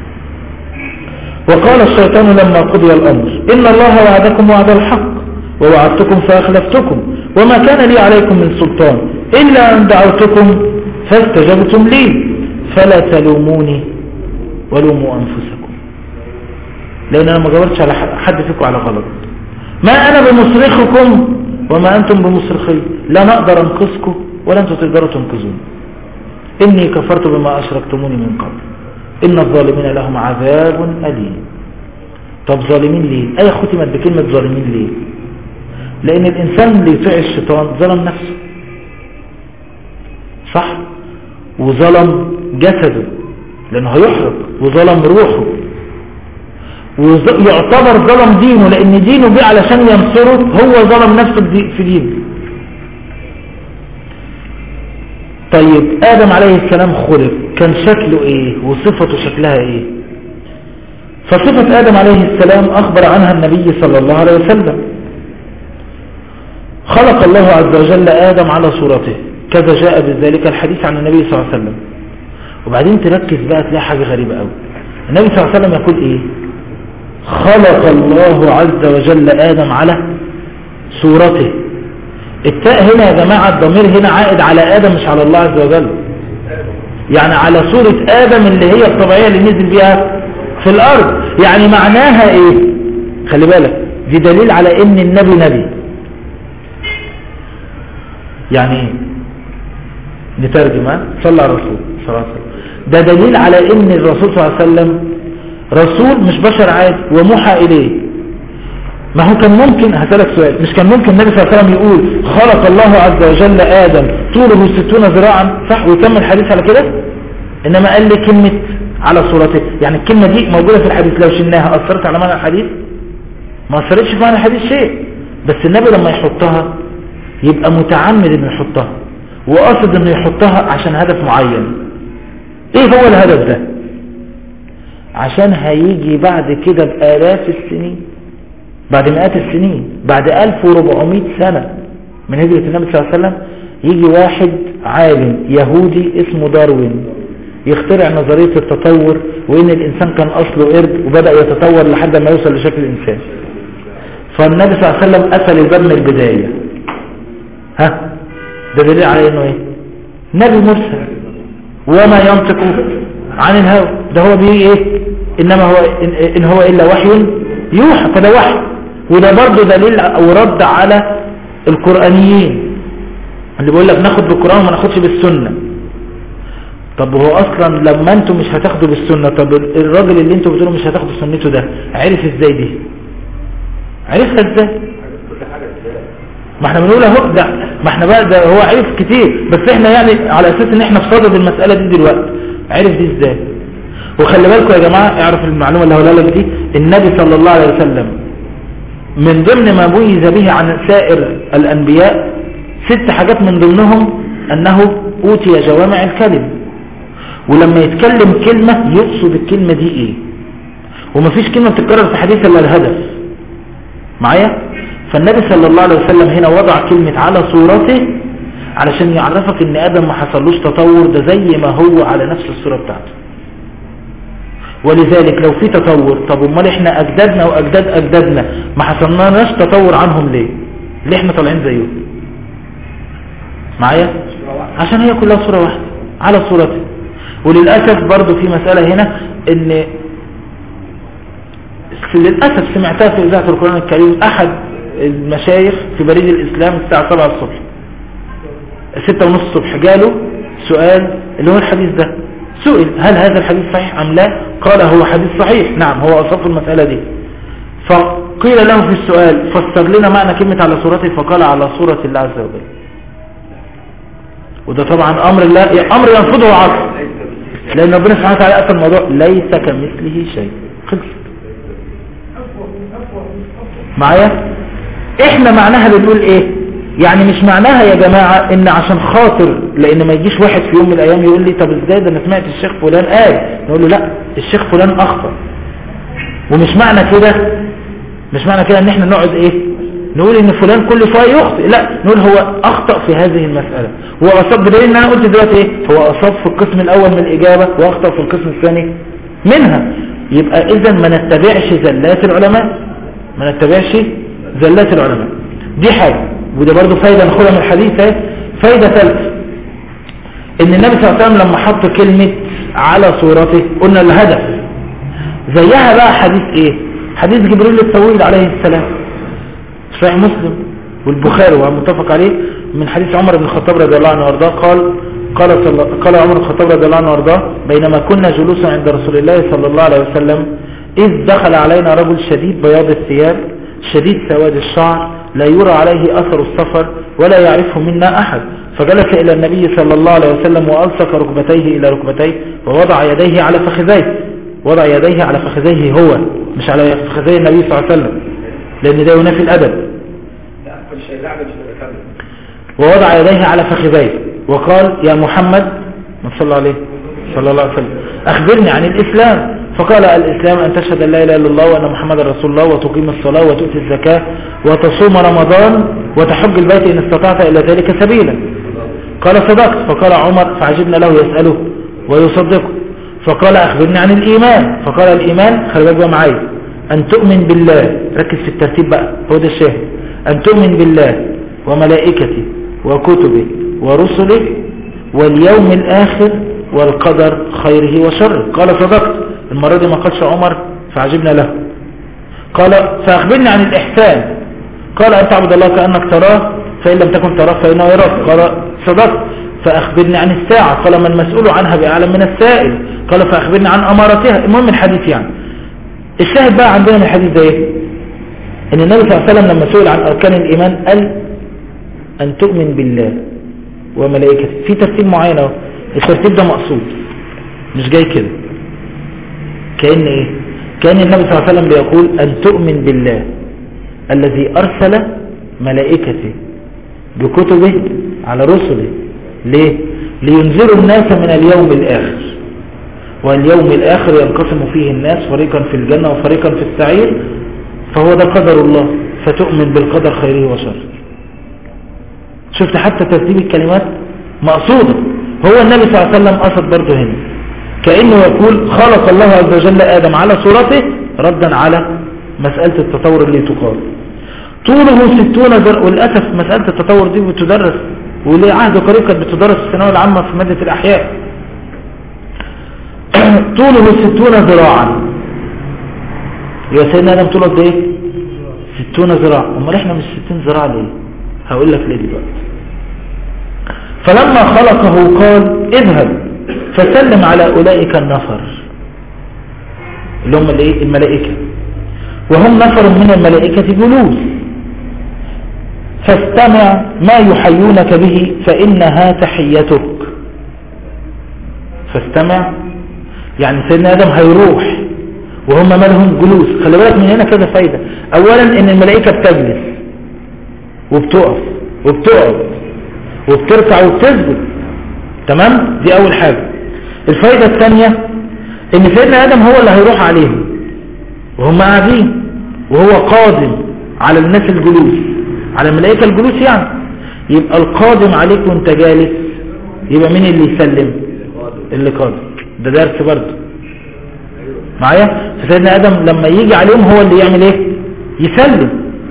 وقال الشيطان لما قضي الأمر إن الله وعدكم وعد الحق ووعدتكم فأخلفتكم وما كان لي عليكم من سلطان إلا أن دعوتكم فاستجبتم لي فلا تلوموني ولوموا أنفسكم، لأن أنا ما جبرتش على حد فيكم على غلط. ما أنا بمصرخكم وما أنتم بمصرخي، لا نقدر أنقذكم ولا أنتم تقدروا تنقذون. إني كفرت بما أشركتموني من قبل إن الظالمين لهم عذاب أليم. طب ظالمين ليه؟ آية ختمت بكلمة ظالمين ليه؟ لأن الإنسان اللي يطيع الشيطان ظلم نفسه، صح؟ وظلم جسده لأنه هيحرق، وظلم روحه، ويعتبر ظلم دينه لأن دينه بيه علشان ينصره، هو ظلم نفسه في دينه. طيب آدم عليه السلام خلق كان شكله ايه وصفته شكلها ايه؟ فصفة آدم عليه السلام أخبر عنها النبي صلى الله عليه وسلم: خلق الله عز وجل آدم على صورته، كذا جاء بذلك الحديث عن النبي صلى الله عليه وسلم. وبعدين تركز بقى تلاقي حاجة غريبة قوي. النبي صلى الله عليه وسلم يقول ايه؟ خلق الله عز وجل آدم على صورته. التاء هنا يا جماعة الضمير هنا عائد على آدم مش على الله عز وجل، يعني على صورة آدم اللي هي الطبيعية اللي نزل بيها في الأرض. يعني معناها ايه؟ خلي بالك دي دليل على ان النبي نبي. يعني ايه؟ نترجم صلى على الرسول صلى الله عليه وسلم. ده دليل على ان الرسول صلى الله عليه وسلم رسول مش بشر عادي وموحى اليه. ما هو كان ممكن، هسألك سؤال، مش كان ممكن النبي صلى الله عليه وسلم يقول خلق الله عز وجل آدم طوله 60 ذراعا، صح، ويكمل الحديث على كده؟ انما قال لي كلمة على صورته. يعني الكلمة دي موجودة في الحديث، لو شلناها أثرت على معنى الحديث؟ ما أثرتش في معنى الحديث شيء. بس النبي لما يحطها يبقى متعمد انه يحطها وقصد انه يحطها عشان هدف معين. ايه هو الهدف ده؟ عشان هيجي بعد كده بآلاف السنين، بعد مئات السنين، بعد 1400 سنة من هجرة النبي صلى الله عليه وسلم، يجي واحد عالم يهودي اسمه داروين يخترع نظرية التطور، وإن الإنسان كان أصله قرد وبدأ يتطور لحد ما يوصل لشكل الإنسان. فالنبي صلى الله عليه وسلم قتل الباب من البداية. ده دليل على إنه إيه؟ نبي مرسل وما ينطق عن الهوى. ده هو بيه إيه؟ إنما هو إن هو إلا وحي يوحى، فده وحي. وده برضه دليل ورد على القرآنيين اللي بيقول لك ناخد بالقرآن وما ناخدش بالسنة. طب هو اصلا لما انتم مش هتاخدوا بالسنة، طب الراجل اللي انتم بتقولوا مش هتاخدوا سنته ده عرف ازاي دي؟ عرفها ازاي؟ ما احنا بنقول اهو ده، ما احنا بقى ده هو عرف كتير، بس احنا يعني على اساس ان احنا في صدد المسألة دي دلوقتي. عرف دي ازاي؟ وخلي بالكم يا جماعة، اعرف المعلومة اللي هقولها لك دي، النبي صلى الله عليه وسلم من ضمن ما ميز به عن سائر الانبياء 6 حاجات، من ضمنهم انه اوتي جوامع الكلم، ولما يتكلم كلمة يقصد الكلمة دي ايه، ومفيش كلمة بتتكرر في حديث الا الهدف معايا. فالنبي صلى الله عليه وسلم هنا وضع كلمة على صورته علشان يعرفك ان ادم ما حصلوش تطور، ده زي ما هو على نفس الصورة بتاعته. ولذلك لو في تطور، طب امال احنا اجدادنا واجداد اجدادنا ما حصلناش تطور عنهم ليه؟ ليه احنا طالعين زيهم معايا؟ عشان هي كلها صورة واحدة على صورته. وللأسف برضو في مسألة هنا، ان للأسف سمعتها في إذاعة القرآن الكريم، أحد المشايخ في بريد الإسلام الساعة 7 الصبح 6:30 الصبح جاله سؤال اللي هو الحديث ده، سئل هل هذا الحديث صحيح أم لا؟ قال هو حديث صحيح، نعم هو أصف المسألة دي. فقيل له في السؤال فسر لنا معنى كلمة على صورته، فقال على صورة الله عز وجل. وده طبعا أمر أمر ينفضه عقل، لأن ربنا سبحانه وتعالى قال الموضوع ليس كمثله شيء. خلص معايا؟ احنا معناها بنقول ايه؟ يعني مش معناها يا جماعة ان عشان خاطر، لان ما يجيش واحد في يوم من الايام يقول لي طب ازاي ده انا سمعت الشيخ فلان قال، نقول له لا الشيخ فلان اخطأ. ومش معنى كده ان احنا نقعد ايه نقول ان فلان كل شوية يخطئ، لا نقول هو اخطأ في هذه المسألة، هو اصاب، بدليل ان انا قلت دلوقتي ايه، هو اصاب في القسم الاول من الاجابة واخطأ في القسم الثاني منها. يبقى اذا ما نتبعش زلات العلماء، ما نتبعش زلات العلماء. دي حاجة. وده برضو فايدة ناخدها من الحديث. فايدة ثالثة، ان النبي صلى الله عليه وسلم لما حط كلمة على صورته قلنا الهدف، زيها بقى حديث ايه؟ حديث جبريل الطويل عليه السلام، صحيح مسلم والبخاري ومتفق عليه، من حديث عمر بن الخطاب رضي الله عنه وارضاه قال عمر بن الخطاب رضي الله عنه وارضاه بينما كنا جلوسا عند رسول الله صلى الله عليه وسلم إذ دخل علينا رجل شديد بياض الثياب شديد سواد الشعر لا يرى عليه أثر السفر ولا يعرفه منا أحد، فجلس إلى النبي صلى الله عليه وسلم وألصق ركبتيه إلى ركبتيه ووضع يديه على فخذيه، وضع يديه على فخذيه هو مش على فخذي النبي صلى الله عليه وسلم لأن ده ينافي الأدب، ووضع يديه على فخذيه وقال يا محمد صلى الله عليه وسلم أخبرني عن الإسلام، فقال الإسلام أن تشهد أن لا إله إلا الله وأن محمد رسول الله وتقيم الصلاة وتؤتي الزكاة وتصوم رمضان وتحج البيت إن استطعت إلى ذلك سبيلا. قال صدقت. فقال عمر فعجبنا له يسأله ويصدقه، فقال أخبرني عن الإيمان، فقال الإيمان خلي بالك معايا أن تؤمن بالله، ركز في الترتيب بقى هو ده الشاهد، أن تؤمن بالله وملائكته وكتبه ورسله واليوم الآخر والقدر خيره وشره. قال صدقت. المرة دي ما قالش عمر فعجبنا له. قال فأخبرني عن الإحسان، قال أن تعبد الله كأنك تراه فإن لم تكن تراه فإنه يراك. قال صدقت. فأخبرني عن الساعة، قال ما المسؤول عنها بأعلم من السائل. قال فأخبرني عن أمارتها. المهم الحديث يعني الشاهد بقى عندنا من الحديث ده ايه؟ ان النبي صلى الله عليه وسلم لما سئل عن أركان الإيمان قال أن تؤمن بالله وملائكته في ترتيب معين اهو، الترتيب ده مقصود مش جاي كده، كأن ايه؟ كأن النبي صلى الله عليه وسلم بيقول أن تؤمن بالله الذي أرسل ملائكته بكتبه على رسله. ليه؟ لينذروا الناس من اليوم الآخر، واليوم الآخر ينقسم فيه الناس فريقا في الجنة وفريقا في السعير، فهو ده قدر الله، فتؤمن بالقدر خيره وشره. شفت حتى ترتيب الكلمات مقصودة. هو النبي صلى الله عليه وسلم قصد برضه هنا كأنه يقول خلق الله عز وجل آدم على صورته ردا على مسألة التطور اللي تقال. طوله 60 ذراع، وللأسف مسألة التطور دي بتدرس وليه عهد قريب كانت بتدرس في الثانوية العامة في مادة الأحياء. طوله 60 ذراعا. يا سيدنا آدم طوله قد ايه؟ 60 ذراع. امال احنا مش 60 ذراع ليه؟ هقول لك ليه دلوقتي. فلما خلقه قال اذهب فسلم على أولئك النفر اللي هم الملائكة، وهم نفر من الملائكة جلوس، فاستمع ما يحيونك به فإنها تحيتك. فاستمع يعني سيدنا آدم هيروح وهم مالهم جلوس. خلي بالك من هنا كذا فايدة. أولا إن الملائكة بتجلس وبتقف وبتقعد وبتركع وبتسجد، تمام؟ دي أول حاجة. الفايدة الثانية إن سيدنا آدم هو اللي هيروح عليهم وهم قاعدين، وهو قادم على الناس الجلوس، على الملائكة الجلوس يعني. يبقى القادم عليك وانت جالس، يبقى مين اللي يسلم؟ اللي قادم. ده درس برضه معايا. فسيدنا آدم لما يجي عليهم هو اللي يعمل ايه؟ يسلم.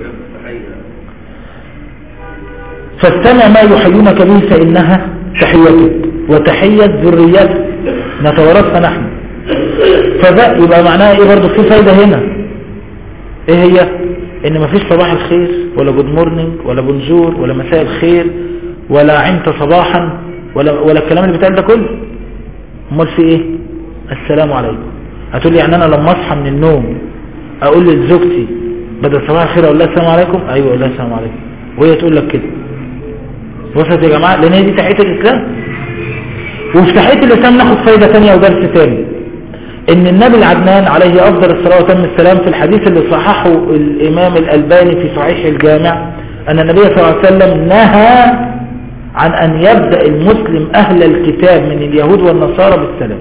فاستمع ما يحيونك به فإنها تحيتك وتحية ذريتك نتورثها نحن. فده يبقى معناها ايه برضه؟ في فايدة هنا. ايه هي؟ ان مفيش صباح الخير ولا جود مورنينج ولا بونجور ولا مساء الخير ولا عمت صباحا ولا الكلام اللي بيتقال ده كله. امال في ايه؟ السلام عليكم. هتقول لي يعني انا لما اصحى من النوم اقول لزوجتي بدل صباح الخير اقول لها السلام عليكم؟ ايوه اقول لها السلام عليكم، وهي تقول لك كده. وصلت يا جماعه؟ لان هي دي تحيه الاسلام. وفي تحيه الاسلام ناخد فايده ثانيه ودرس ثاني، ان النبي العدنان عليه افضل الصلاه وتم السلام في الحديث اللي صححه الامام الالباني في صحيح الجامع ان النبي صلى الله عليه وسلم نهى عن ان يبدا المسلم اهل الكتاب من اليهود والنصارى بالسلام.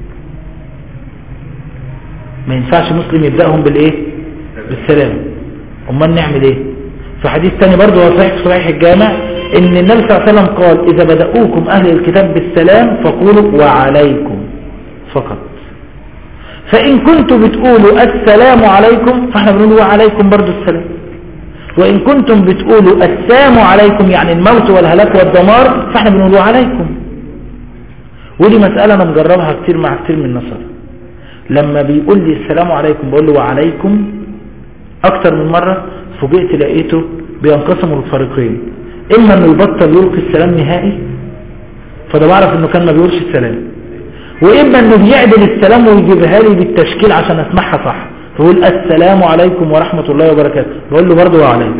ما ينفعش مسلم يبداهم بالايه؟ بالسلام. امال نعمل ايه؟ في حديث ثاني برضه هو صحيح في صحيح الجامع ان النبي صلى الله عليه وسلم قال اذا بداوكم اهل الكتاب بالسلام فقولوا وعليكم فقط. فإن كنتم بتقولوا السلام عليكم فاحنا بنقول وعليكم برضو السلام. وإن كنتم بتقولوا السلام عليكم يعني الموت والهلاك والدمار فاحنا بنقول وعليكم. ودي مسألة أنا مجربها كتير مع كتير من النصارى. لما بيقول لي السلام عليكم بقول له وعليكم أكتر من مرة، فوجئت لقيته بينقسموا لفريقين، إما أنه يبطل يلقي السلام نهائي فده بعرف أنه كان ما بيقولش السلام، وإما أنه بيعدل السلام ويجيبها لي بالتشكيل عشان أسمعها صح، فقول السلام عليكم ورحمة الله وبركاته، بقول له برضه وعليكم.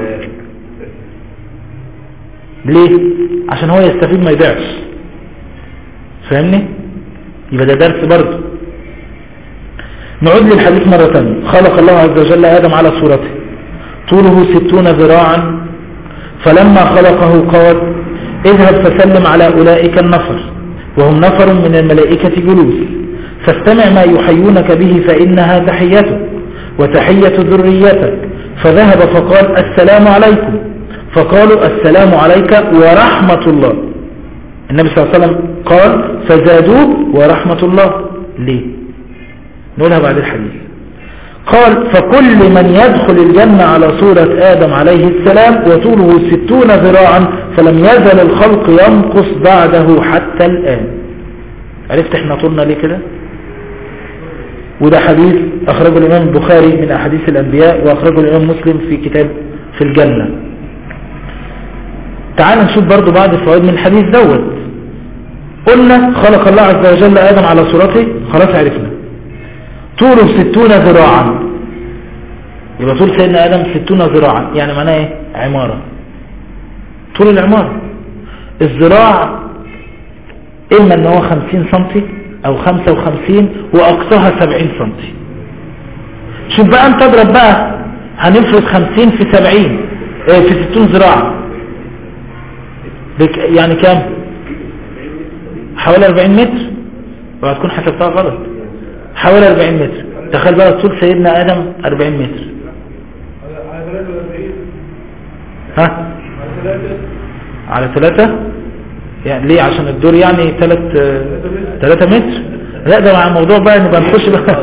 ليه؟ عشان هو يستفيد ما يضيعش. فاهمني؟ يبقى ده درس برضه. نعود للحديث مرة ثانية. خلق الله عز وجل آدم على صورته طوله 60 ذراعا، فلما خلقه قال اذهب فسلم على أولئك النفر وهم نفر من الملائكة جلوس، فاستمع ما يحيونك به فإنها تحيتك وتحية ذريتك. فذهب فقال السلام عليكم، فقالوا السلام عليك ورحمة الله. النبي صلى الله عليه وسلم قال فزادوه ورحمة الله. ليه؟ نقولها بعد الحديث. قال فكل من يدخل الجنة على صورة آدم عليه السلام وطوله 60 ذراعا فلم يزل الخلق ينقص بعده حتى الآن. عرفت احنا طولنا ليه كده؟ وده حديث أخرجه الإمام البخاري من أحاديث الأنبياء، وأخرجه الإمام مسلم في كتاب في الجنة. تعال نشوف برضو بعض الفوائد من الحديث دوت. قلنا خلق الله عز وجل آدم على صورته، خلاص عرفنا. طوله 60 ذراعا، يبقى طول سيدنا آدم 60 ذراعا، يعني معناه ايه؟ عمارة. طول العمارة. الذراع إما ان هو 50 سنتي او 55 واقصاها 70 سنتي. شوف بقى انت اضرب بقى، هنفرض 50 في 70 في 60 ذراع يعني كام؟ حوالي 40 متر، وهتكون حسبتها غلط. حوالي 40 متر. تخيل بقى طول سيدنا آدم 40 متر. ها؟ على 3 يعني ليه؟ عشان الدور يعني 3 متر. لا ده مع الموضوع بقى نبقى نخش بقى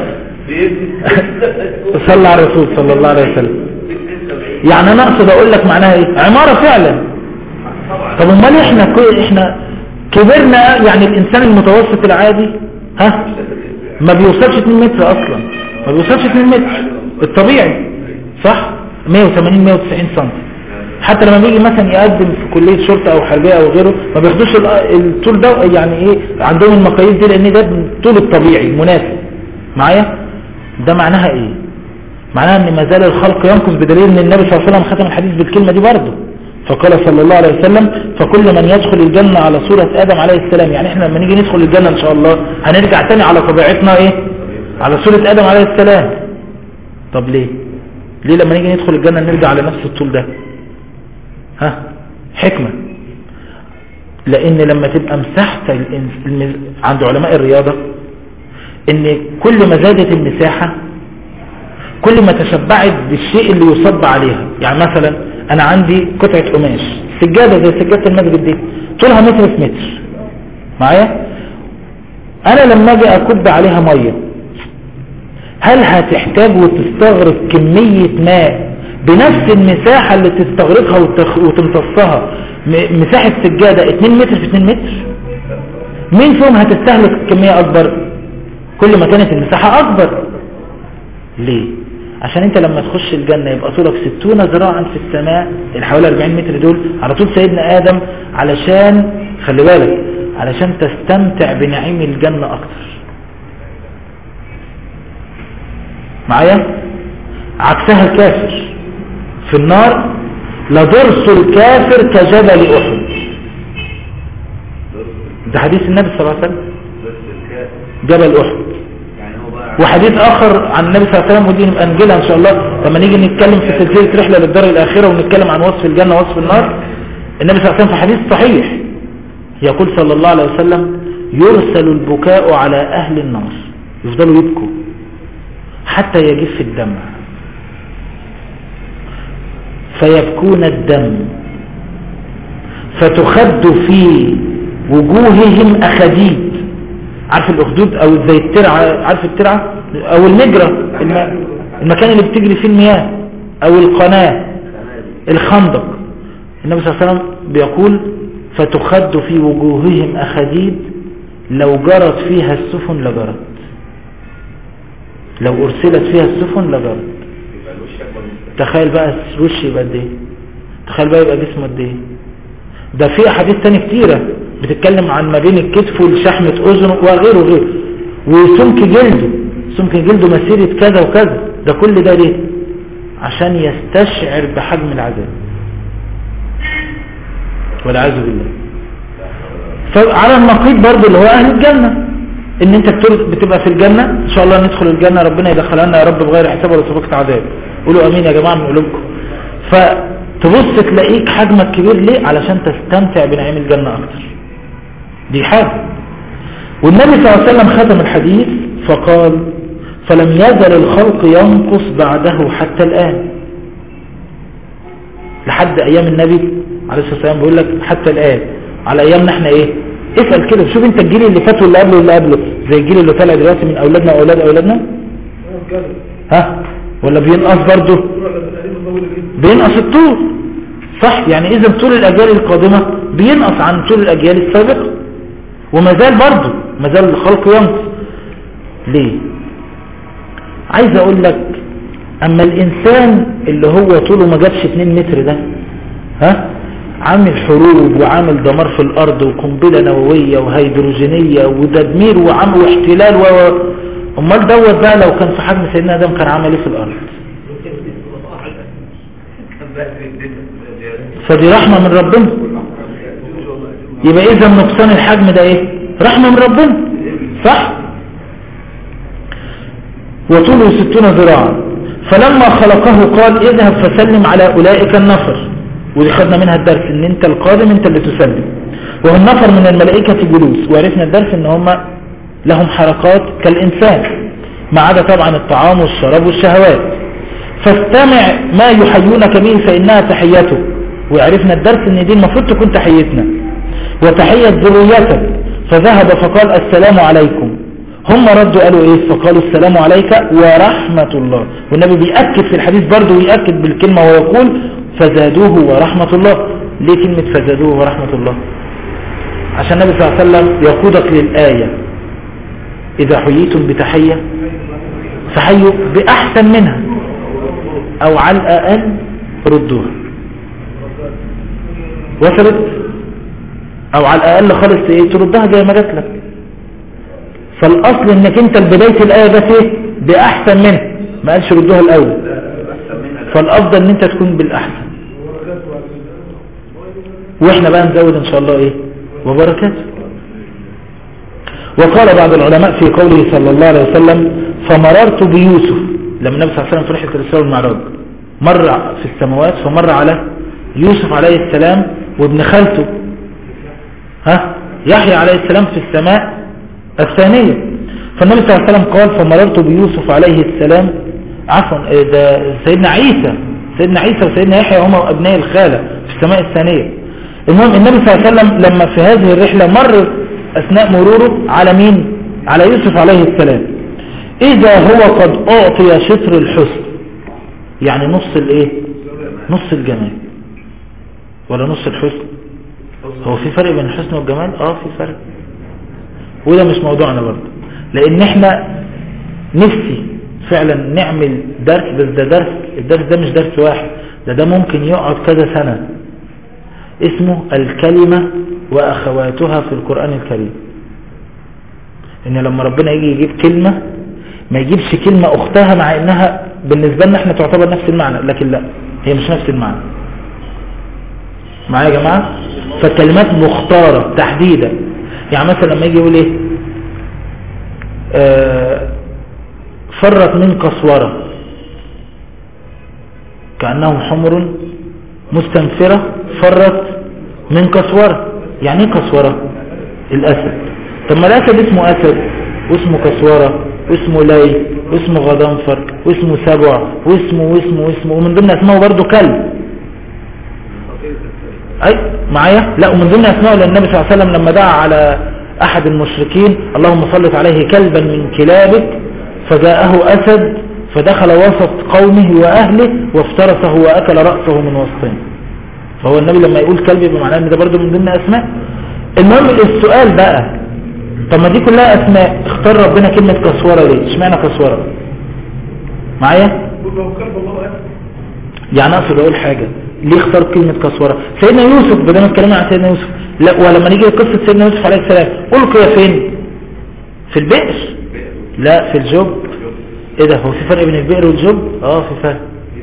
صلى على الرسول صلى الله عليه وسلم. يعني انا اقصد اقول لك معناها ايه؟ عمارة فعلا. طب امال احنا كبرنا، يعني الانسان المتوسط العادي ها ما بيوصلش 2 متر اصلا، ما بيوصلش 2 متر الطبيعي صح؟ 180 190 سم. حتى لما بيجي مثلا يقدم في كلية شرطة او حربية او غيره ما بياخدوش الطول ده، يعني ايه عندهم المقاييس دي لان ده الطول الطبيعي المناسب معايا. ده معناها ايه؟ معناها ان ما زال الخلق ينقص، بدليل ان النبي صلى الله عليه وسلم ختم الحديث بالكلمة دي برضه، فقال صلى الله عليه وسلم فكل من يدخل الجنة على صورة آدم عليه السلام. يعني احنا لما نيجي ندخل الجنة ان شاء الله هنرجع تاني على طبيعتنا ايه؟ على صورة آدم عليه السلام. طب ليه لما نيجي ندخل الجنة نرجع على نفس الطول ده؟ حكمة. لان لما تبقى مساحة عند علماء الرياضة ان كل ما زادت المساحة كل ما تشبعت بالشيء اللي يصب عليها. يعني مثلا انا عندي قطعة قماش سجادة زي سجادة المسجد دي طولها متر في متر معايا، انا لما اجي اكب عليها مية هل هتحتاج وتستغرق كمية ماء بنفس المساحة اللي تستغرقها وتمتصها مساحة سجادة 2 متر في 2 متر؟ مين فيهم هتستهلك كمية اكبر؟ كل ما كانت المساحة اكبر. ليه؟ عشان انت لما تخش الجنة يبقى طولك 60 ذراعا في السماء، الحوالي 40 متر دول على طول سيدنا آدم، علشان خلي بالك علشان تستمتع بنعيم الجنة اكتر معايا. عكسها الكافر في النار لضرس الكافر كجبل احد، ده حديث النبي صلى الله عليه وسلم جبل احد. وحديث اخر عن النبي صلى الله عليه وسلم ودي نبقى نجيلها ان شاء الله لما نيجي نتكلم في سلسله رحله للدار الاخره ونتكلم عن وصف الجنه ووصف النار. النبي صلى الله عليه وسلم في حديث صحيح يقول صلى الله عليه وسلم يرسل البكاء على اهل النار، يفضلوا يبكوا حتى يجف الدم فيبكون الدم فتخد في وجوههم اخديد. عارف الاخدود او زي الترعه، عارف الترعه او المجرى المكان اللي بتجري فيه المياه او القناه الخندق. النبي صلى الله عليه وسلم بيقول فتخد في وجوههم اخديد لو جرت فيها السفن لجرت، لو ارسلت فيها السفن لجرت. تخيل بقى الوش يبقى قد ايه، تخيل بقى يبقى جسمه قد ايه. ده في احاديث تانية كتيرة بتتكلم عن ما بين الكتف والشحمة اذنه وغيره وغيره. وسمك جلده، سمك جلده مسيرة كذا وكذا. ده كل ده ليه؟ عشان يستشعر بحجم العذاب والعياذ بالله. فعلى النقيض برضه اللي هو اهل الجنة، ان انت بتبقى في الجنة ان شاء الله ندخل الجنة ربنا يدخلنا يا رب بغير حساب ولا سابقة عذاب. قولوا امين يا جماعة من قلوبكم. فتبص تلاقيك حجمك كبير ليه؟ علشان تستمتع بنعيم الجنة اكتر. دي حاجة. والنبي صلى الله عليه وسلم ختم الحديث فقال فلم يزل الخلق ينقص بعده حتى الآن. لحد ايام النبي عليه الصلاة والسلام بيقول لك حتى الآن. على ايامنا احنا ايه؟ اسأل كده شوف انت الجيل اللي فات واللي قبله واللي قبله زي الجيل اللي طالع دلوقتي من اولادنا واولاد اولادنا ولا بينقص برضه؟ بينقص الطول صح. يعني اذا طول الاجيال القادمة بينقص عن طول الاجيال السابقة، وما زال برضه ما زال الخلق ينقص. ليه؟ عايز اقول لك اما الانسان اللي هو طوله ما جابش 2 متر ده عامل حروب وعامل دمار في الارض وقنبلة نووية وهيدروجينية وتدمير وعمل واحتلال امال دوت بقى لو كان في حجم سيدنا ادم كان عمل ايه في الارض؟ فدي رحمة من ربنا. يبقى اذا نقصان الحجم ده ايه؟ رحمة من ربنا صح. وطوله 60 ذراعا فلما خلقه قال اذهب فسلم على اولئك النفر. ودي خدنا منها الدرس ان انت القادم انت اللي تسلم. وهم نفر من الملائكة جلوس. وعرفنا الدرس ان هم لهم حركات كالانسان ما عدا طبعا الطعام والشراب والشهوات. فاستمع ما يحيونك به فانها تحيته. وعرفنا الدرس ان دي المفروض تكون تحيتنا وتحية ذريتك. فذهب فقال السلام عليكم. هم ردوا قالوا ايه؟ فقالوا السلام عليك ورحمة الله. والنبي بيأكد في الحديث برضه ويأكد بالكلمة ويقول فزادوه ورحمة الله. ليه كلمة فزادوه ورحمة الله؟ عشان النبي صلى الله عليه وسلم يقودك للآية إذا حييتم بتحية فحيوا بأحسن منها أو على الأقل ردوها. وصلت؟ او على الاقل خالص ايه تردها زي ما جات لك. فالاصل انك انت البداية الايه ده ايه باحسن منها، ما قالش ردوها الاول، فالافضل ان انت تكون بالاحسن. واحنا بقى نزود ان شاء الله ايه وبركاته. وقال بعض العلماء في قوله صلى الله عليه وسلم فمررت بيوسف، لما النبي صلى الله عليه وسلم في رحلة الإسراء والمعراج مر في السماوات، فمر على يوسف عليه السلام وابن خالته يحيى عليه السلام في السماء الثانية. فالنبي صلى الله عليه وسلم قال فمررت بيوسف عليه السلام، عفوا ده سيدنا عيسى وسيدنا يحيى هما ابناء الخالة في السماء الثانية. المهم النبي صلى الله عليه وسلم لما في هذه الرحلة مر أثناء مروره على مين؟ على يوسف عليه السلام، إذا هو قد أعطي شطر الحسن، يعني نص الإيه؟ نص الجمال ولا نص الحسن؟ هو في فرق بين الحسن والجمال؟ في فرق، وده مش موضوعنا برضه، لأن احنا نفسي فعلا نعمل درس، بس ده الدرس ده مش درس واحد، ده ممكن يقعد كذا سنة، اسمه الكلمة وأخواتها في القرآن الكريم. إن لما ربنا يجي يجيب كلمة ما يجيبش كلمة أختها، مع إنها بالنسبة لنا احنا تعتبر نفس المعنى، لكن لا، هي مش نفس المعنى. معايا يا جماعة؟ فالكلمات مختارة تحديدا. يعني مثلا لما يجي يقول ايه فرت من قسورة كأنهم حمر مستنفرة فرت من قسورة. يعني ايه قسورة؟ الأسد. طب ما الأسد اسمه أسد واسمه قسورة واسمه لي واسمه غضنفر واسمه سبع واسمه ومن ضمن اسمه برضو كلب. اي معايا؟ لا، ومن ضمن اسمه لان النبي صلى الله عليه وسلم لما دعا على احد المشركين اللهم صلت عليه كلبا من كلابك فجاءه أسد فدخل وسط قومه وأهله وافترسه وأكل رأسه من وسطهم. فهو النبي لما يقول كلب يبقى معناه ان ده برضه من ضمن اسماء. المهم السؤال بقى، طب ما دي كلها اسماء، اختار ربنا كلمة كسورة ليه؟ اشمعنى كسورة؟ معايا؟ يعني اقصد اقول حاجة، ليه اختار كلمة كسورة؟ سيدنا يوسف، بدل ما اتكلمنا عن سيدنا يوسف، لا، ولما نيجي قصة سيدنا يوسف عليه السلام ألقي فين؟ في البئر؟ لا، في الجب. ايه ده، هو في فرق بين البئر والجب؟ في فرق.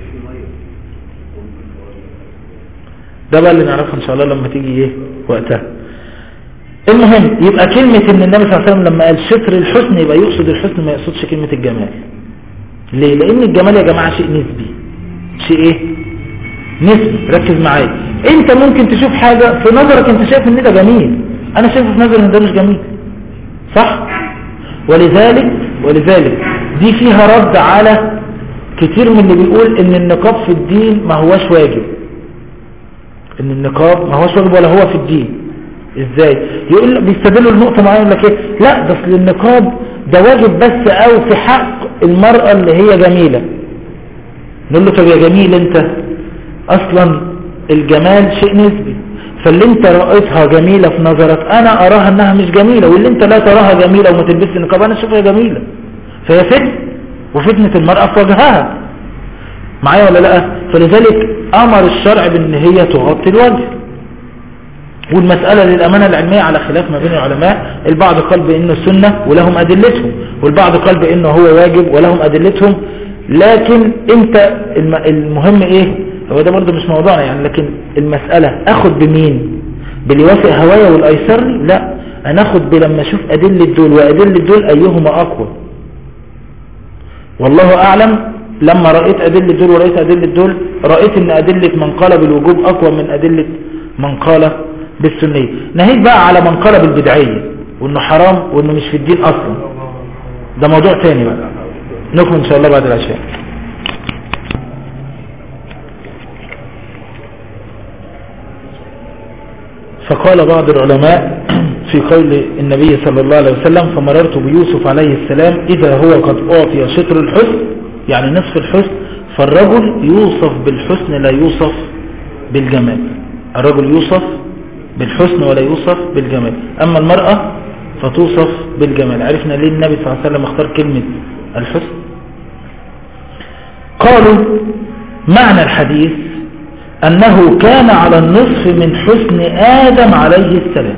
ده بقى اللي نعرفه ان شاء الله لما تيجي ايه وقتها. المهم يبقى كلمة ان النبي صلى الله عليه وسلم لما قال شطر الحسن يبقى يقصد الحسن، ما يقصدش كلمة الجمال. ليه؟ لان الجمال يا جماعة شيء نسبي. شيء ايه؟ نسبي. ركز معايا، انت ممكن تشوف حاجة في نظرك انت شايف ان ده جميل، انا شايفه في نظري ان ده مش جميل، صح؟ ولذلك دي فيها رد على كتير من اللي بيقول ان النقاب في الدين ما هوش واجب. ان النقاب ما هوش واجب ولا هو في الدين. ازاي؟ يقول بيستدلوا النقطة معايا يقول لك ايه، لا ده اصل النقاب ده واجب بس او في حق المرأة اللي هي جميلة. نقول له طب يا جميل، انت اصلا الجمال شيء نسبي، فاللي انت رأيتها جميلة في نظرك انا اراها انها مش جميلة، واللي انت لا تراها جميلة وما تلبسش النقاب انا اشوفها جميلة. فهي فتنة، وفتنة المرأة في وجهها. معايا ولا لا؟ فلذلك امر الشرع بان هي تغطي الوجه. والمسألة للأمانة العلمية على خلاف ما بين العلماء، البعض قال بانه سنة ولهم ادلتهم، والبعض قال بانه هو واجب ولهم ادلتهم. لكن انت المهم ايه، هو ده برضه مش موضوعنا يعني، لكن المسألة اخد بمين؟ باللي يوافق هوايا والايسرني؟ لا، انا اخد لما اشوف ادلة دول وادلة دول ايهما اقوى. والله اعلم، لما رأيت ادلة دول ورأيت ادلة دول، رأيت ان ادلة من قال بالوجوب اقوى من ادلة من قال بالسنية. نهيت بقى على من قال بالبدعية وانه حرام وانه مش في الدين اصلا، ده موضوع تاني بقى، نكمل ان شاء الله بعد العشاء. فقال بعض العلماء في قول النبي صلى الله عليه وسلم فمررت بيوسف عليه السلام إذا هو قد أعطي شطر الحسن، يعني نصف الحسن. فالرجل يوصف بالحسن لا يوصف بالجمال. الرجل يوصف بالحسن ولا يوصف بالجمال، أما المرأة فتوصف بالجمال. عرفنا ليه النبي صلى الله عليه وسلم اختار كلمة الحسن. قالوا معنى الحديث أنه كان على النصف من حسن آدم عليه السلام.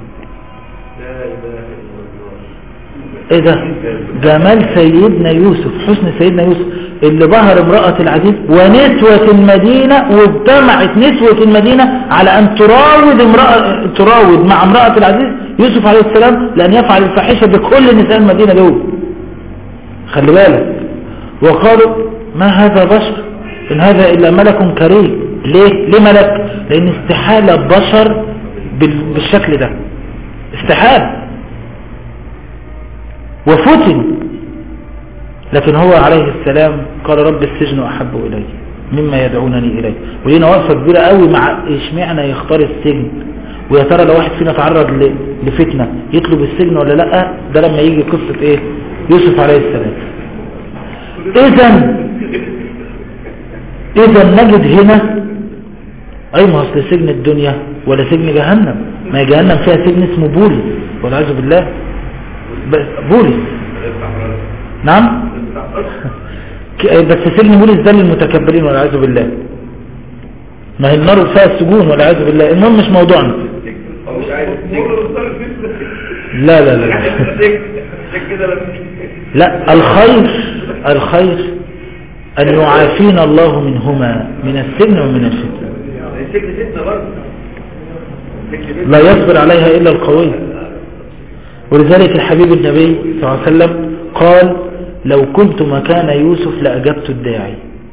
ايه ده؟ جمال سيدنا يوسف، حسن سيدنا يوسف اللي بهر امرأة العزيز ونسوة المدينة، واجتمعت نسوة المدينة على أن تراود مع امرأة العزيز يوسف عليه السلام لأن يفعل الفاحشة بكل نساء المدينة دول. خلي بالك، وقالوا ما هذا بشر إن هذا إلا ملك كريم. ليه ملك؟ لأن استحالة بشر بالشكل ده، استحالة، وفتن. لكن هو عليه السلام قال رب السجن أحب إلي مما يدعونني إليه. ولينا وقفة كبيرة قوي مع اشمعنى يختار السجن، ويا ترى لو واحد فينا تعرض لفتنة يطلب السجن ولا لا. ده لما يجي قصة ايه يوسف عليه السلام. اذا نجد هنا اي ما اصل سجن الدنيا ولا سجن جهنم. ما جهنم فيها سجن اسمه بولس والعياذ بالله، بولس. نعم بس سجن بولس ده للمتكبرين والعياذ بالله. ما هي النار فيها السجون والعياذ بالله. المهم مش موضوعنا. لا لا لا لا، الخير أن يعافينا الله منهما، من السجن ومن الفتنة. لا يصبر عليها إلا القوي. ولذلك الحبيب النبي صلى الله عليه وسلم قال لو كنت مكان يوسف لأجبت الداعي.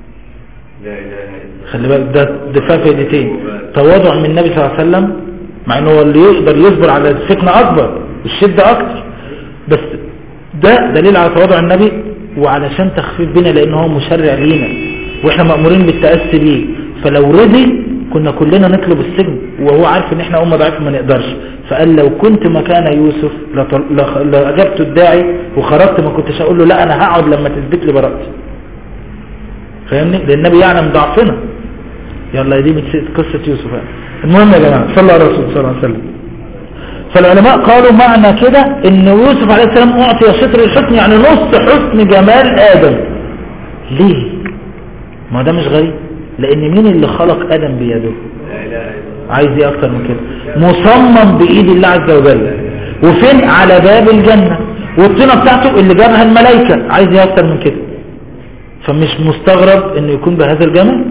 خلي بالك، ده فائدتين: تواضع من النبي صلى الله عليه وسلم، مع انه هو اللي يقدر يصبر على الفتنة اكبر والشدة اكتر، بس ده دليل على تواضع النبي وعلشان تخفيف بنا، لانه هو مشرع لينا واحنا مأمورين بالتأسي بيه. فلو رضي كنا كلنا نطلب السجن، وهو عارف ان احنا امة ضعيفة ما نقدرش. فقال لو كنت مكان يوسف لأجبت الداعي وخرجت، ما كنتش اقول له لا انا هقعد لما تثبت لي براءتي. فاهمني؟ لان النبي يعلم ضعفنا. يلا دي قصة يوسف. المهم يا جماعة، صلى على الرسول صلى الله عليه وسلم. فالعلماء قالوا معنى كده ان يوسف عليه السلام اعطي شطر الحسن، يعني نص حسن جمال ادم. ليه؟ ما ده مش غريب، لان مين اللي خلق ادم بيده؟ عايز ايه اكتر من كده؟ مصمم بايد الله عز وجل، وفين؟ على باب الجنة، والطينة بتاعته اللي جابها الملائكة. عايز ايه اكتر من كده؟ فمش مستغرب انه يكون بهذا الجمال.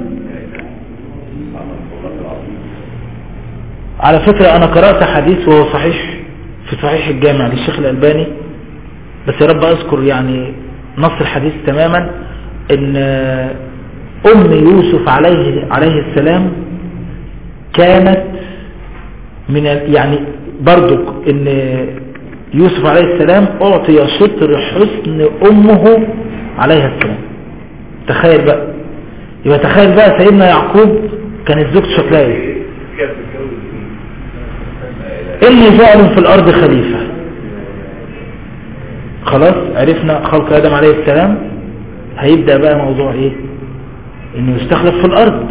على فكرة انا قرأت حديث وهو صحيح في صحيح الجامع للشيخ الألباني، بس يا رب اذكر يعني نص الحديث تماما، ان ام يوسف عليه السلام كانت من يعني برضو ان يوسف عليه السلام اعطي شطر حسن امه عليها السلام. تخيل بقى، يبقى تخيل بقى سيدنا يعقوب كانت زوجته شكلها ايه؟ اللي جعل في الارض خليفة. خلاص عرفنا خلق ادم عليه السلام، هيبدأ بقى موضوع ايه؟ انه يستخلف في الارض.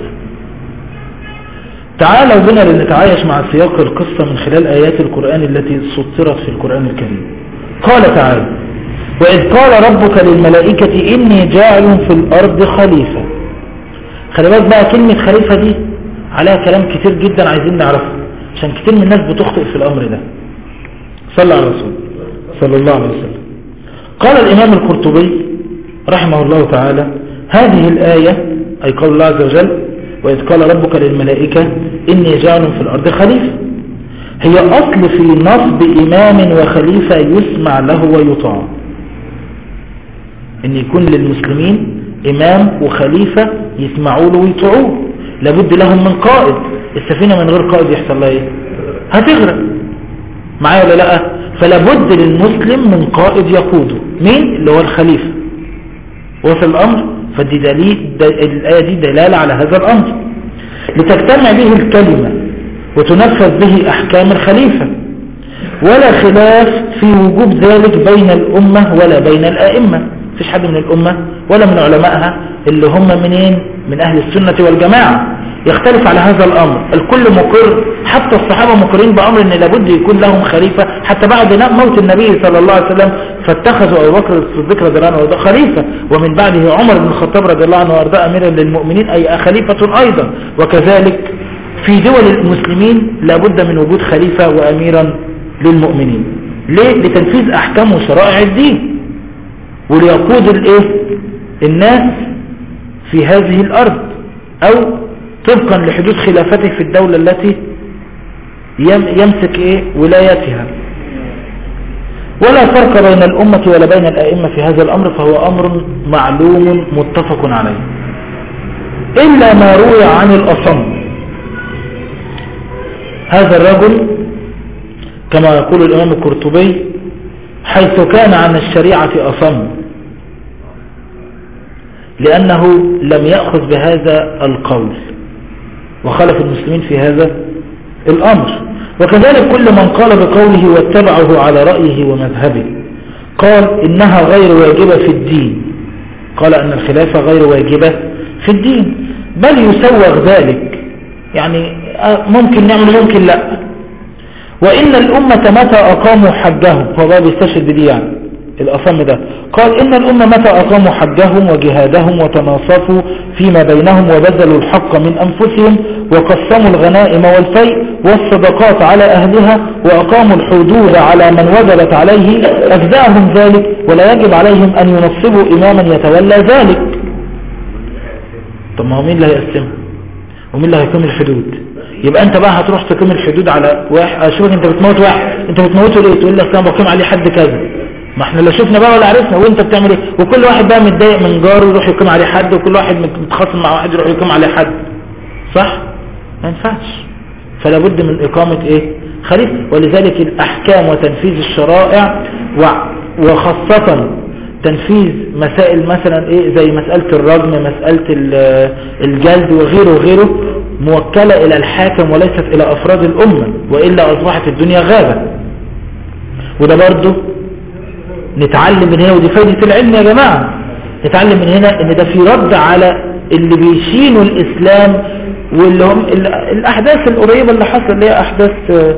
تعالوا بنا لنتعايش مع سياق القصة من خلال آيات القرآن التي سطرت في القرآن الكريم. قال تعالى: وإذ قال ربك للملائكة إني جاعل في الأرض خليفة. خلي بالك بقى، كلمة خليفة دي عليها كلام كتير جدا عايزين نعرفه، عشان كتير من الناس بتخطئ في الأمر ده. صلى على الرسول صلى الله عليه وسلم. قال الإمام القرطبي رحمه الله تعالى: هذه الآية أي قول الله عز وجل: وإذ قال ربك للملائكة إني جاعل في الأرض خليفة، هي أصل في نصب إمام وخليفة يسمع له ويطاع. إن يكون للمسلمين إمام وخليفة يسمعوا له ويطاعوه. لابد لهم من قائد. السفينة من غير قائد يحصل لها إيه؟ هتغرق. معايا ولا لا؟ فلابد للمسلم من قائد يقوده. مين؟ اللي هو الخليفة. وصل الأمر؟ فدي دليل، الآية دي دلالة على هذا الأمر، لتجتمع به الكلمة وتنفذ به أحكام الخليفة، ولا خلاف في وجوب ذلك بين الأمة ولا بين الآئمة. فيش حد من الأمة ولا من علمائها اللي هم منين؟ من أهل السنة والجماعة يختلف على هذا الأمر. الكل مقر حتى الصحابة مقرين بأمر ان لابد يكون لهم خليفة، حتى بعد موت النبي صلى الله عليه وسلم فاتخذوا أبو بكر الصديق رضي الله عنه وارضاه خليفة، ومن بعده عمر بن الخطاب رضي الله عنه وارضاه أميرا للمؤمنين أي خليفة أيضا. وكذلك في دول المسلمين لابد من وجود خليفة وأميرا للمؤمنين. ليه؟ لتنفيذ أحكام وشرائع الدين، وليقود الناس في هذه الأرض، أو طبقا لحدود خلافته في الدولة التي يمسك ولايتها. ولا فرق بين الأمة ولا بين الأئمة في هذا الأمر، فهو أمر معلوم متفق عليه، إلا ما روي عن الأصم. هذا الرجل كما يقول الإمام القرطبي حيث كان عن الشريعة أصم، لأنه لم يأخذ بهذا القول وخالف المسلمين في هذا الأمر. وكذلك كل من قال بقوله واتبعه على رأيه ومذهبه قال إنها غير واجبة في الدين، قال أن الخلافة غير واجبة في الدين، بل يسوغ ذلك، يعني ممكن نعمل ممكن لا. وإن الأمة متى أقاموا حجهم، هو بقى بيستشهد بدي يعني الأصم ده، قال إن الأمة متى أقاموا حجهم وجهادهم وتناصفوا فيما بينهم وبذلوا الحق من أنفسهم وقسموا الغنائم والفيء والصدقات على أهلها وأقاموا الحدود على من وجبت عليه أجزاهم ذلك، ولا يجب عليهم أن ينصبوا إماما يتولى ذلك. طب ما هو مين اللي هيقسمها ومين اللي هيقيم الحدود؟ يبقى انت بقى هتروح تقيم الحدود على واحد. اشوفك انت بتموت واحد، انت بتموته ليه؟ تقول لك انا بقيم عليه حد كذا. ما احنا لا شفنا بقى ولا عرفنا، وانت بتعمل ايه؟ وكل واحد بقى متضايق من جاره يروح يقيم عليه حد، وكل واحد متخاصم مع واحد يروح يقيم عليه حد، صح؟ ما ينفعش. فلا بد من اقامه خليفه. ولذلك الاحكام وتنفيذ الشرائع وخاصه تنفيذ مسائل مثلا زي مسألة الرجم، مسألة الجلد وغيره وغيره، موكلة الى الحاكم وليست الى افراد الامة، وإلا اصبحت الدنيا غابة. وده برضو نتعلم من هنا، ودي فايدة العلم يا جماعة، نتعلم من هنا ان ده في رد على اللي بيشينوا الاسلام، واللي هم الاحداث القريبة اللي حصل، اللي هي احداث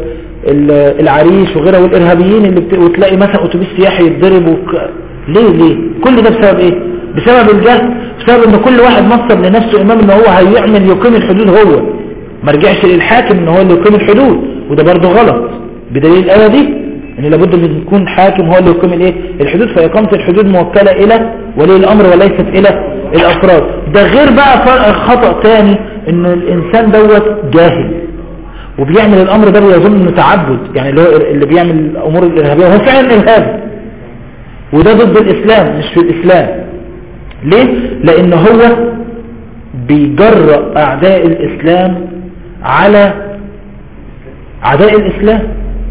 العريش وغيرها، والارهابيين اللي وتلاقي مثلا اتوبيس سياحي يتضرب ليه كل ده بسبب بسبب الجهل، بسبب ان كل واحد نصب لنفسه امام ان هو هيعمل يقيم الحدود، هو ما رجعش للحاكم ان هو اللي يقيم الحدود. وده برضه غلط، بدليل الآية دي ان لابد ان يكون حاكم هو اللي يقيم الحدود، فإقامة الحدود موكلة الى ولي الامر وليست الى الافراد. ده غير بقى خطأ تاني، ان الانسان دوت جاهل وبيعمل الامر ده بيظن انه تعبد، يعني اللي بيعمل الامور الارهابية هو فعلا ارهاب، وده ضد الإسلام مش في الإسلام. ليه؟ لأنه هو بيجرأ أعداء الإسلام على أعداء الإسلام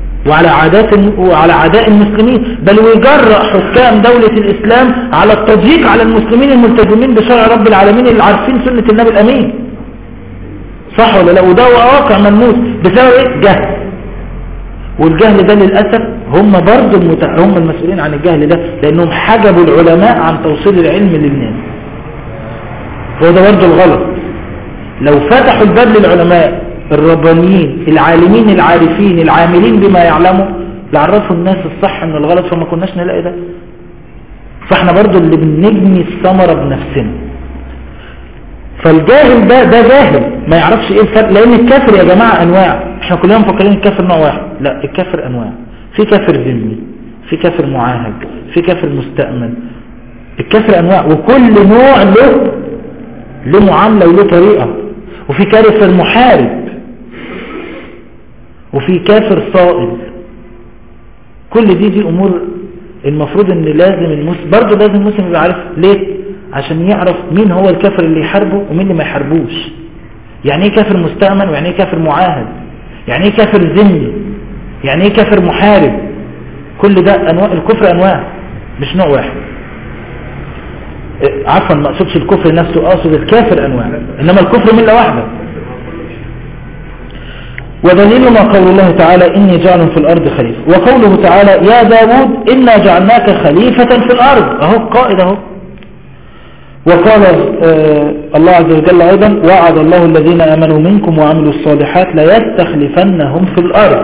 وعلى عداء المسلمين، بل ويجرأ حكام دولة الإسلام على التضييق على المسلمين الملتزمين بشرع رب العالمين اللي عارفين سنة النبي الأمين، صح ولا لا؟ وده واقع ملموس بسبب جهل. والجهل ده للأسف هم برضو هم المسؤولين عن الجهل ده، لأنهم حجبوا العلماء عن توصيل العلم للناس. فهو ده برضو الغلط. لو فتحوا الباب للعلماء الربانيين العالمين العارفين العاملين بما يعلموا لعرفوا الناس الصح من الغلط، فما كناش نلاقي ده. فاحنا برضو اللي بنجني الثمرة بنفسنا. فالجاهل ده جاهل ما يعرفش ايه الفرق، لان الكافر يا جماعة انواع. احنا كلنا مفكرين الكافر نوع واحد، لا، الكافر انواع. في كافر ذمي، في كافر معاهد، في كافر مستأمن. الكافر انواع، وكل نوع له معاملة وله طريقة. وفي كافر محارب، وفي كافر صائل. كل دي امور المفروض ان لازم المسلم برضه لازم المسلم يبقى عارف. ليه؟ عشان يعرف مين هو الكافر اللي يحاربه ومين اللي ما يحاربوش. يعني ايه كافر مستأمن، ويعني ايه كافر معاهد، يعني ايه كافر ذمي، يعني ايه كافر محارب. كل ده انواع الكفر، انواع مش نوع واحد. عفوا ما اقصدش الكفر نفسه، اقصد الكافر انواع، انما الكفر ملة واحدة. ودليل ما قول الله تعالى إني جعل في الأرض خليفة، وقوله تعالى يا داود إنا جعلناك خليفة في الأرض، أهو قائد أهو. وقال الله عز وجل أيضا وعد الله الذين آمنوا منكم وعملوا الصالحات ليستخلفنهم في الأرض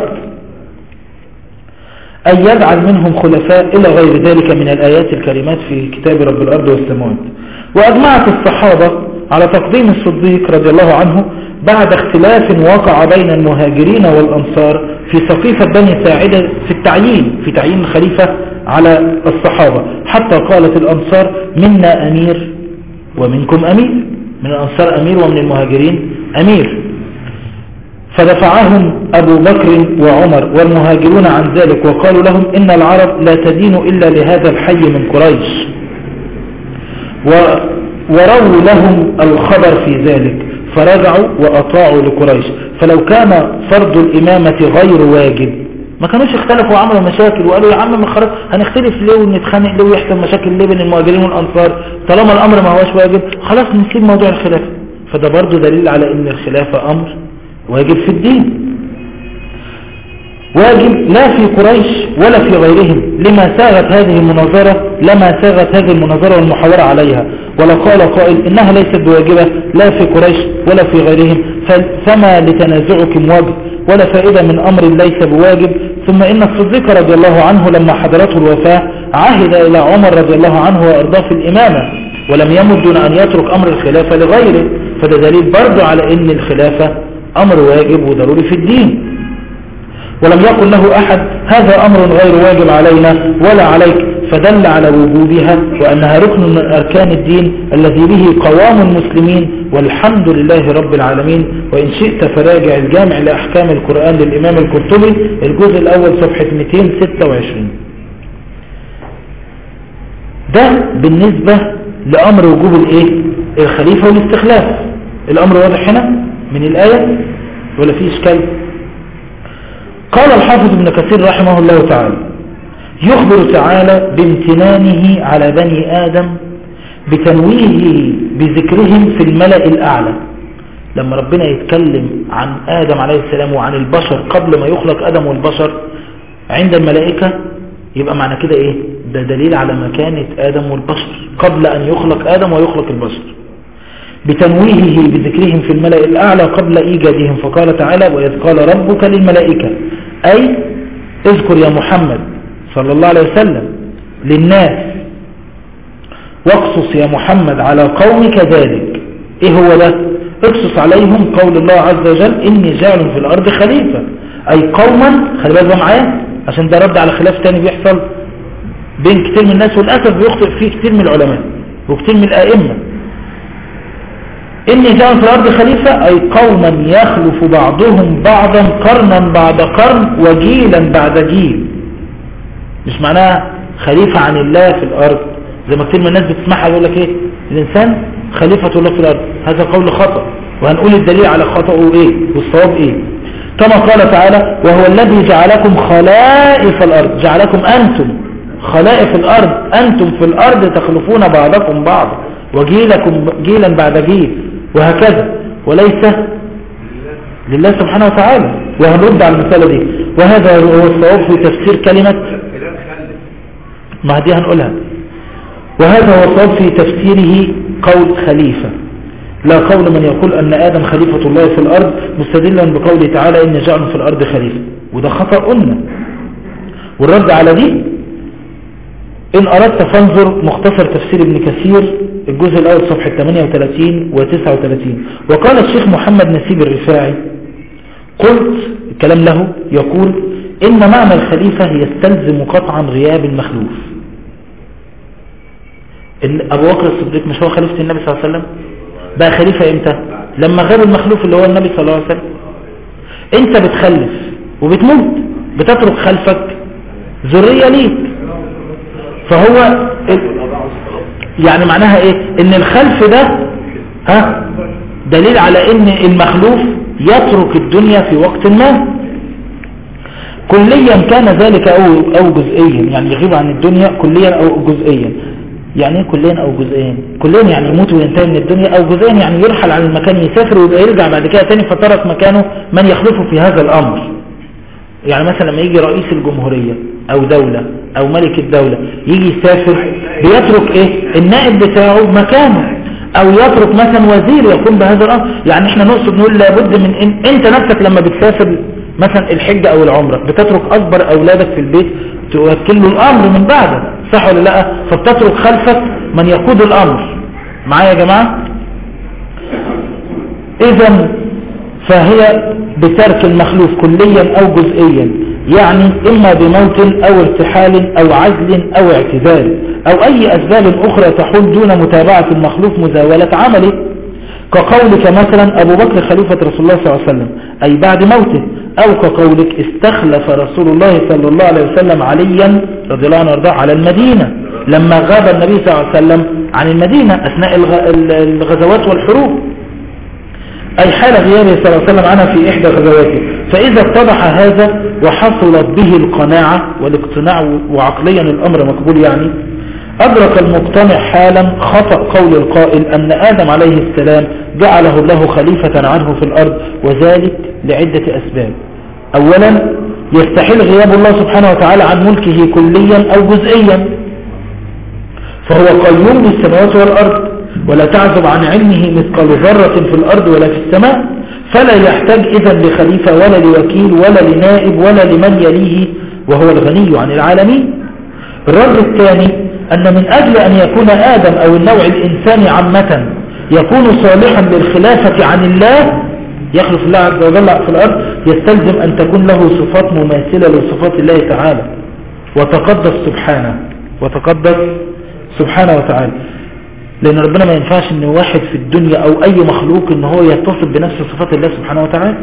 أن يجعل منهم خلفاء إلى غير ذلك من الآيات الكريمات في كتاب رب الأرض والسماوات. وأجمعت الصحابة على تقديم الصديق رضي الله عنه بعد اختلاف وقع بين المهاجرين والأنصار في سقيفة بني ساعدة في تعيين الخليفة على الصحابة، حتى قالت الأنصار منا أمير ومنكم أمير، من الأنصار أمير ومن المهاجرين أمير. فدفعهم أبو بكر وعمر والمهاجرون عن ذلك وقالوا لهم إن العرب لا تدين إلا لهذا الحي من قريش، وروا لهم الخبر في ذلك فرجعوا وأطاعوا لقريش. فلو كان فرض الإمامة غير واجب ما كانوش اختلفوا وعملوا مشاكل وقالوا يا عم ما خلاص هنختلف ليه ونتخانق ليه ويحصل مشاكل ليه بين المهاجرين والأنصار طالما الأمر ما هوش واجب خلاص نسيب موضوع الخلافة. فده برضو دليل على ان الخلافة أمر واجب في الدين، واجب لا في قريش ولا في غيرهم لما ساغت هذه المناظرة والمحاورة عليها. ولا قال قائل إنها ليست بواجبة لا في قريش ولا في غيرهم فما لتنازعكم وجه ولا فائدة من أمر ليس بواجب. ثم إن الصديق رضي الله عنه لما حضرته الوفاة عهد إلى عمر رضي الله عنه وأرضاه في الإمامة ولم يمد دون أن يترك أمر الخلافة لغيره، فده دليل برضو على إن الخلافة أمر واجب وضروري في الدين. ولم يقل له أحد هذا أمر غير واجب علينا ولا عليك، فدل على وجوبها وأنها ركن من أركان الدين الذي به قوام المسلمين والحمد لله رب العالمين. وإن شئت فراجع الجامع لأحكام القرآن للإمام القرطبي الجزء الأول صفحة 226. ده بالنسبة لأمر وجوب الخليفة والاستخلاف. الأمر واضح هنا من الآية ولا في إشكال؟ قال الحافظ ابن كثير رحمه الله تعالى يخبر تعالى بامتنانه على بني آدم بتنويهه بذكرهم في الملأ الأعلى. لما ربنا يتكلم عن آدم عليه السلام وعن البشر قبل ما يخلق آدم والبشر عند الملائكة يبقى معنى كده ده دليل على مكانة آدم والبشر قبل أن يخلق آدم ويخلق البشر، بتنويهه بذكرهم في الملأ الأعلى قبل إيجادهم. فقال تعالى وإذ قال ربك للملائكة أي اذكر يا محمد صلى الله عليه وسلم للناس واقصص يا محمد على قومك ذلك. هو ده؟ اقصص عليهم قول الله عز وجل إني جاعل في الأرض خليفة، أي قوما. خلي بالك معايا عشان ده رد على خلاف تاني بيحصل بين كتير من الناس وللأسف بيخطئ فيه كتير من العلماء وكتير من الآئمة. إني جاعل في الأرض خليفة أي قوما يخلف بعضهم بعضا قرنا بعد قرن وجيلا بعد جيل. مش معناها خليفة عن الله في الأرض زي ما كتير من الناس بتسمعها يقول لك الإنسان خليفة الله في الأرض. هذا قول خطأ وهنقول الدليل على خطأه والصواب كما قال تعالى وهو الذي جعلكم خلائف الأرض، جعلكم أنتم خلائف الأرض، أنتم في الأرض تخلفون بعضكم بعض وجيلكم جيلا بعد جيل وهكذا، وليس لله سبحانه وتعالى. وهنرد على المسألة دي وهذا هو الصواب في تفسير كلمة ما دي هنقولها. وهذا هو الصواب في تفسيره قول خليفة لا قول من يقول أن آدم خليفة الله في الأرض مستدلا بقوله تعالى إن جعل في الأرض خليفة، وده خطأ قلنا. والرد على دي إن أردت فانظر مختصر تفسير ابن كثير الجزء الأول صفحة 38 و 39. وقال الشيخ محمد نسيب الرفاعي قلت الكلام له يقول إن معنى الخليفة يستلزم قطعا غياب المخلوف. أبو بكر الصديق مش هو خليفة النبي صلى الله عليه وسلم؟ بقى خليفة امتى؟ لما غاب المخلوف اللي هو النبي صلى الله عليه وسلم. انت بتخلف وبتموت بتترك خلفك ذرية ليك، فهو يعني معناها ان الخلف ده دليل على ان المخلوف يترك الدنيا في وقت ما كليا كان ذلك او جزئيا، يعني يغيب عن الدنيا كليا او جزئيا. يعني كليا او جزئيا؟ كليا يعني يموت وينتهي من الدنيا، او جزئيا يعني يرحل عن المكان يسافر ويبقى يرجع بعد كده تاني فترك مكانه من يخلفه في هذا الامر. يعني مثلا لما يجي رئيس الجمهورية او دولة او ملك الدولة يجي يسافر بيترك ايه النائب بتاعه مكانه، او يترك مثلا وزير يقوم بهذا الامر. يعني احنا نقصد نقول لابد من انت نفسك لما بتسافر مثلا الحجة او العمرة بتترك اكبر اولادك في البيت توكل له الامر من بعدك، صح ولا لا؟ فبتترك خلفك من يقود الامر. معايا يا جماعة؟ اذا فهي بترك المخلوف كليا او جزئيا، يعني اما بموت او ارتحال او عزل او اعتزال او اي اسباب اخرى تحول دون متابعة المخلوف مزاولة عمله، كقولك مثلا ابو بكر خليفة رسول الله صلى الله عليه وسلم اي بعد موته، او كقولك استخلف رسول الله صلى الله عليه وسلم عليا رضي الله عنه وارضاه على المدينة لما غاب النبي صلى الله عليه وسلم عن المدينة اثناء الغزوات والحروب، أي حال غيابه صلى الله عليه وسلم عنها في إحدى غزواته. فإذا اتضح هذا وحصلت به القناعة والاقتناع وعقليا الأمر مقبول، يعني أدرك المقتنع حالا خطأ قول القائل أن آدم عليه السلام جعله الله خليفة عنه في الأرض، وذلك لعدة أسباب. أولا يستحيل غياب الله سبحانه وتعالى عن ملكه كليا أو جزئيا، فهو قيوم بالسماوات والأرض ولا تعزب عن علمه مثقال ذرة في الأرض ولا في السماء، فلا يحتاج إذن لخليفة ولا لوكيل ولا لنائب ولا لمن يليه، وهو الغني عن العالمين. الرد الثاني أن من أجل أن يكون آدم أو النوع الإنساني عامة يكون صالحا للخلافة عن الله، يخلف الله عز وجل في الأرض، يستلزم أن تكون له صفات مماثلة لصفات الله تعالى وتقدس سبحانه وتعالى. لأن ربنا ما ينفعش أن واحد في الدنيا أو أي مخلوق أنه هو يتصف بنفس صفات الله سبحانه وتعالى.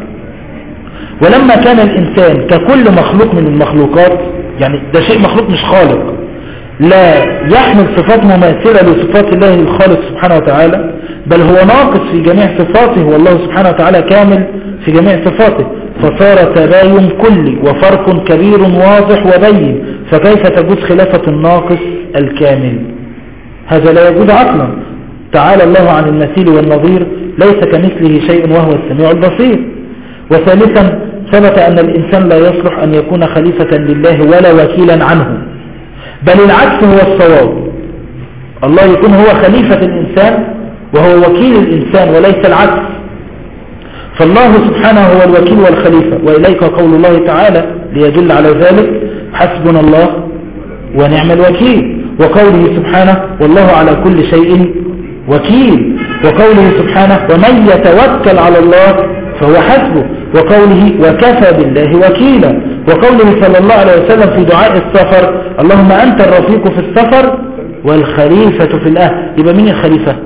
ولما كان الإنسان ككل مخلوق من المخلوقات، يعني ده شيء مخلوق مش خالق، لا يحمل صفات مماثلة لصفات الله الخالق سبحانه وتعالى، بل هو ناقص في جميع صفاته، والله سبحانه وتعالى كامل في جميع صفاته، فصار تباين كلي وفرق كبير واضح وبين، فكيف تجوز خلافة الناقص الكامل؟ هذا لا يجوز عقلا. تعالى الله عن المثيل والنظير، ليس كمثله شيء وهو السميع البصير. وثالثا ثبت أن الإنسان لا يصلح أن يكون خليفة لله ولا وكيلا عنه، بل العكس هو الصواب، الله يكون هو خليفة الإنسان وهو وكيل الإنسان وليس العكس. فالله سبحانه هو الوكيل والخليفة، وإليك قول الله تعالى ليدل على ذلك: حسبنا الله ونعم الوكيل. وقوله سبحانه: والله على كل شيء وكيل. وقوله سبحانه: ومن يتوكل على الله فهو حسبه. وقوله: وكفى بالله وكيلا. وقوله صلى الله عليه وسلم في دعاء السفر: اللهم أنت الرفيق في السفر والخليفة في الأهل. يبقى مين الخليفة؟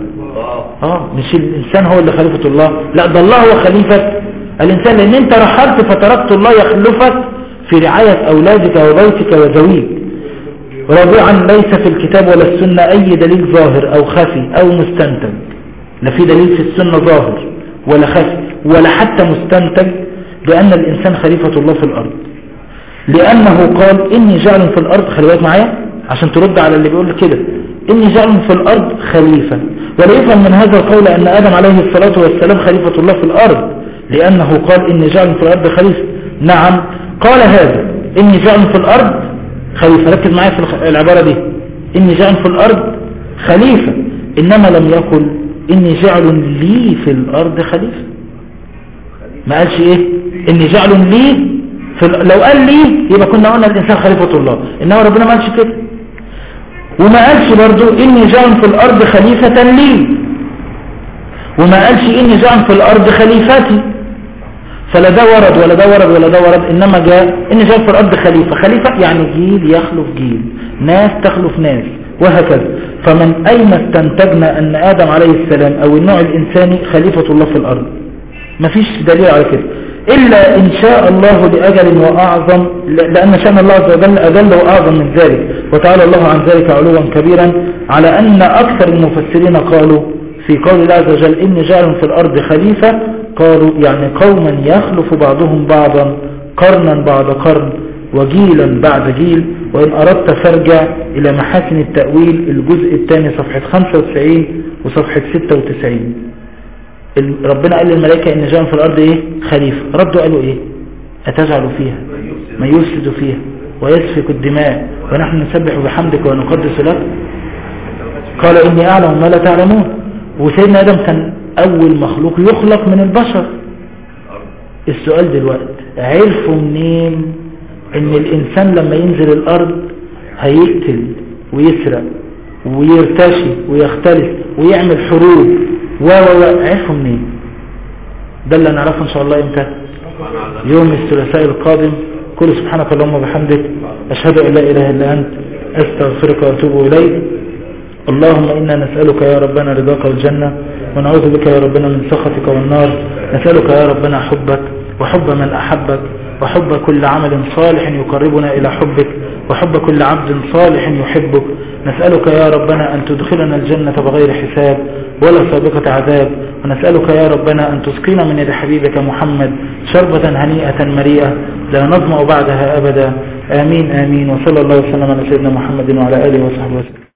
مش الإنسان هو اللي خليفة الله، لا، ده الله هو خليفة الإنسان، لأن أنت رحلت فتركت الله يخلفك في رعاية أولادك وبيتك وزويك. رابعا ليس في الكتاب ولا السنة أي دليل ظاهر أو خفي أو مستنتج، لا في دليل في السنة ظاهر ولا خفي ولا حتى مستنتج بأن الإنسان خليفة الله في الأرض، لأنه قال: إني جعل في الأرض، خلي بالك معايا عشان ترد على اللي بيقول كده، إني جعل في الأرض خليفة. ولا يفهم من هذا القول أن آدم عليه الصلاة والسلام خليفة الله في الأرض، لأنه قال: إني جعل في الأرض خليفة. نعم قال هذا: إني جعل في الأرض خليفة، ركز معايا في العبارة دي، إني جعل في الأرض خليفة، إنما لم يقل إني جعل لي في الأرض خليفة. ما قالش إيه؟ إني جعل لي لو قال لي يبقى كنا قلنا الإنسان خليفة الله، إنما ربنا ما قالش كده. وما قالش برضو إني جعل في الأرض خليفة لي، وما قالش إني جعل في الأرض خليفتي. فلا ده ورد ولا ده ورد ولا ده ورد، إنما جاء إني جعل في الأرض خليفة يعني جيل يخلف جيل، ناس تخلف ناس، وهكذا. فمن أين استنتجنا أن آدم عليه السلام أو النوع الإنساني خليفة الله في الأرض؟ مفيش دليل على كده، إلا إن شاء الله لأجل وأعظم، لأن شأن الله عز وجل أجل وأعظم من ذلك، وتعالى الله عن ذلك علوا كبيرا، على أن أكثر المفسرين قالوا في قول الله عز وجل: إني جاعل في الأرض خليفة، قالوا يعني قوما يخلف بعضهم بعضا، قرنا بعد قرن وجيلا بعد جيل. وإن أردت فارجع إلى محاسن التأويل الجزء الثاني صفحة 95 وصفحة 96. ربنا قال للملائكة: إن جاء في الأرض إيه؟ خليفة. ردوا قالوا إيه؟ أتجعل فيها من يفسد فيها ويسفك الدماء ونحن نسبح بحمدك ونقدس لك؟ قال إني أعلم ما لا تعلمون. وسيدنا آدم كان أول مخلوق يخلق من البشر. السؤال دلوقتي عرفوا منين إن الإنسان لما ينزل الأرض هيقتل ويسرق ويرتشي ويختلف ويعمل حروب عرفوا منين؟ ده اللي نعرفه إن شاء الله إمتى؟ يوم الثلاثاء القادم. كل سبحانك اللهم وبحمدك أشهد أن لا إله إلا أنت أستغفرك وأتوب إليك. اللهم إنا نسألك يا ربنا رضاك والجنة ونعوذ بك يا ربنا من سخطك والنار. نسألك يا ربنا حبك وحب من أحبك وحب كل عمل صالح يقربنا إلى حبك وحب كل عبد صالح يحبك. نسألك يا ربنا أن تدخلنا الجنة بغير حساب ولا سابقة عذاب. ونسألك يا ربنا أن تسقينا من يد حبيبك محمد شربة هنيئة مريئة لا نظمأ بعدها أبدا. آمين آمين. وصلى الله وسلم على سيدنا محمد وعلى آله وصحبه وسلم.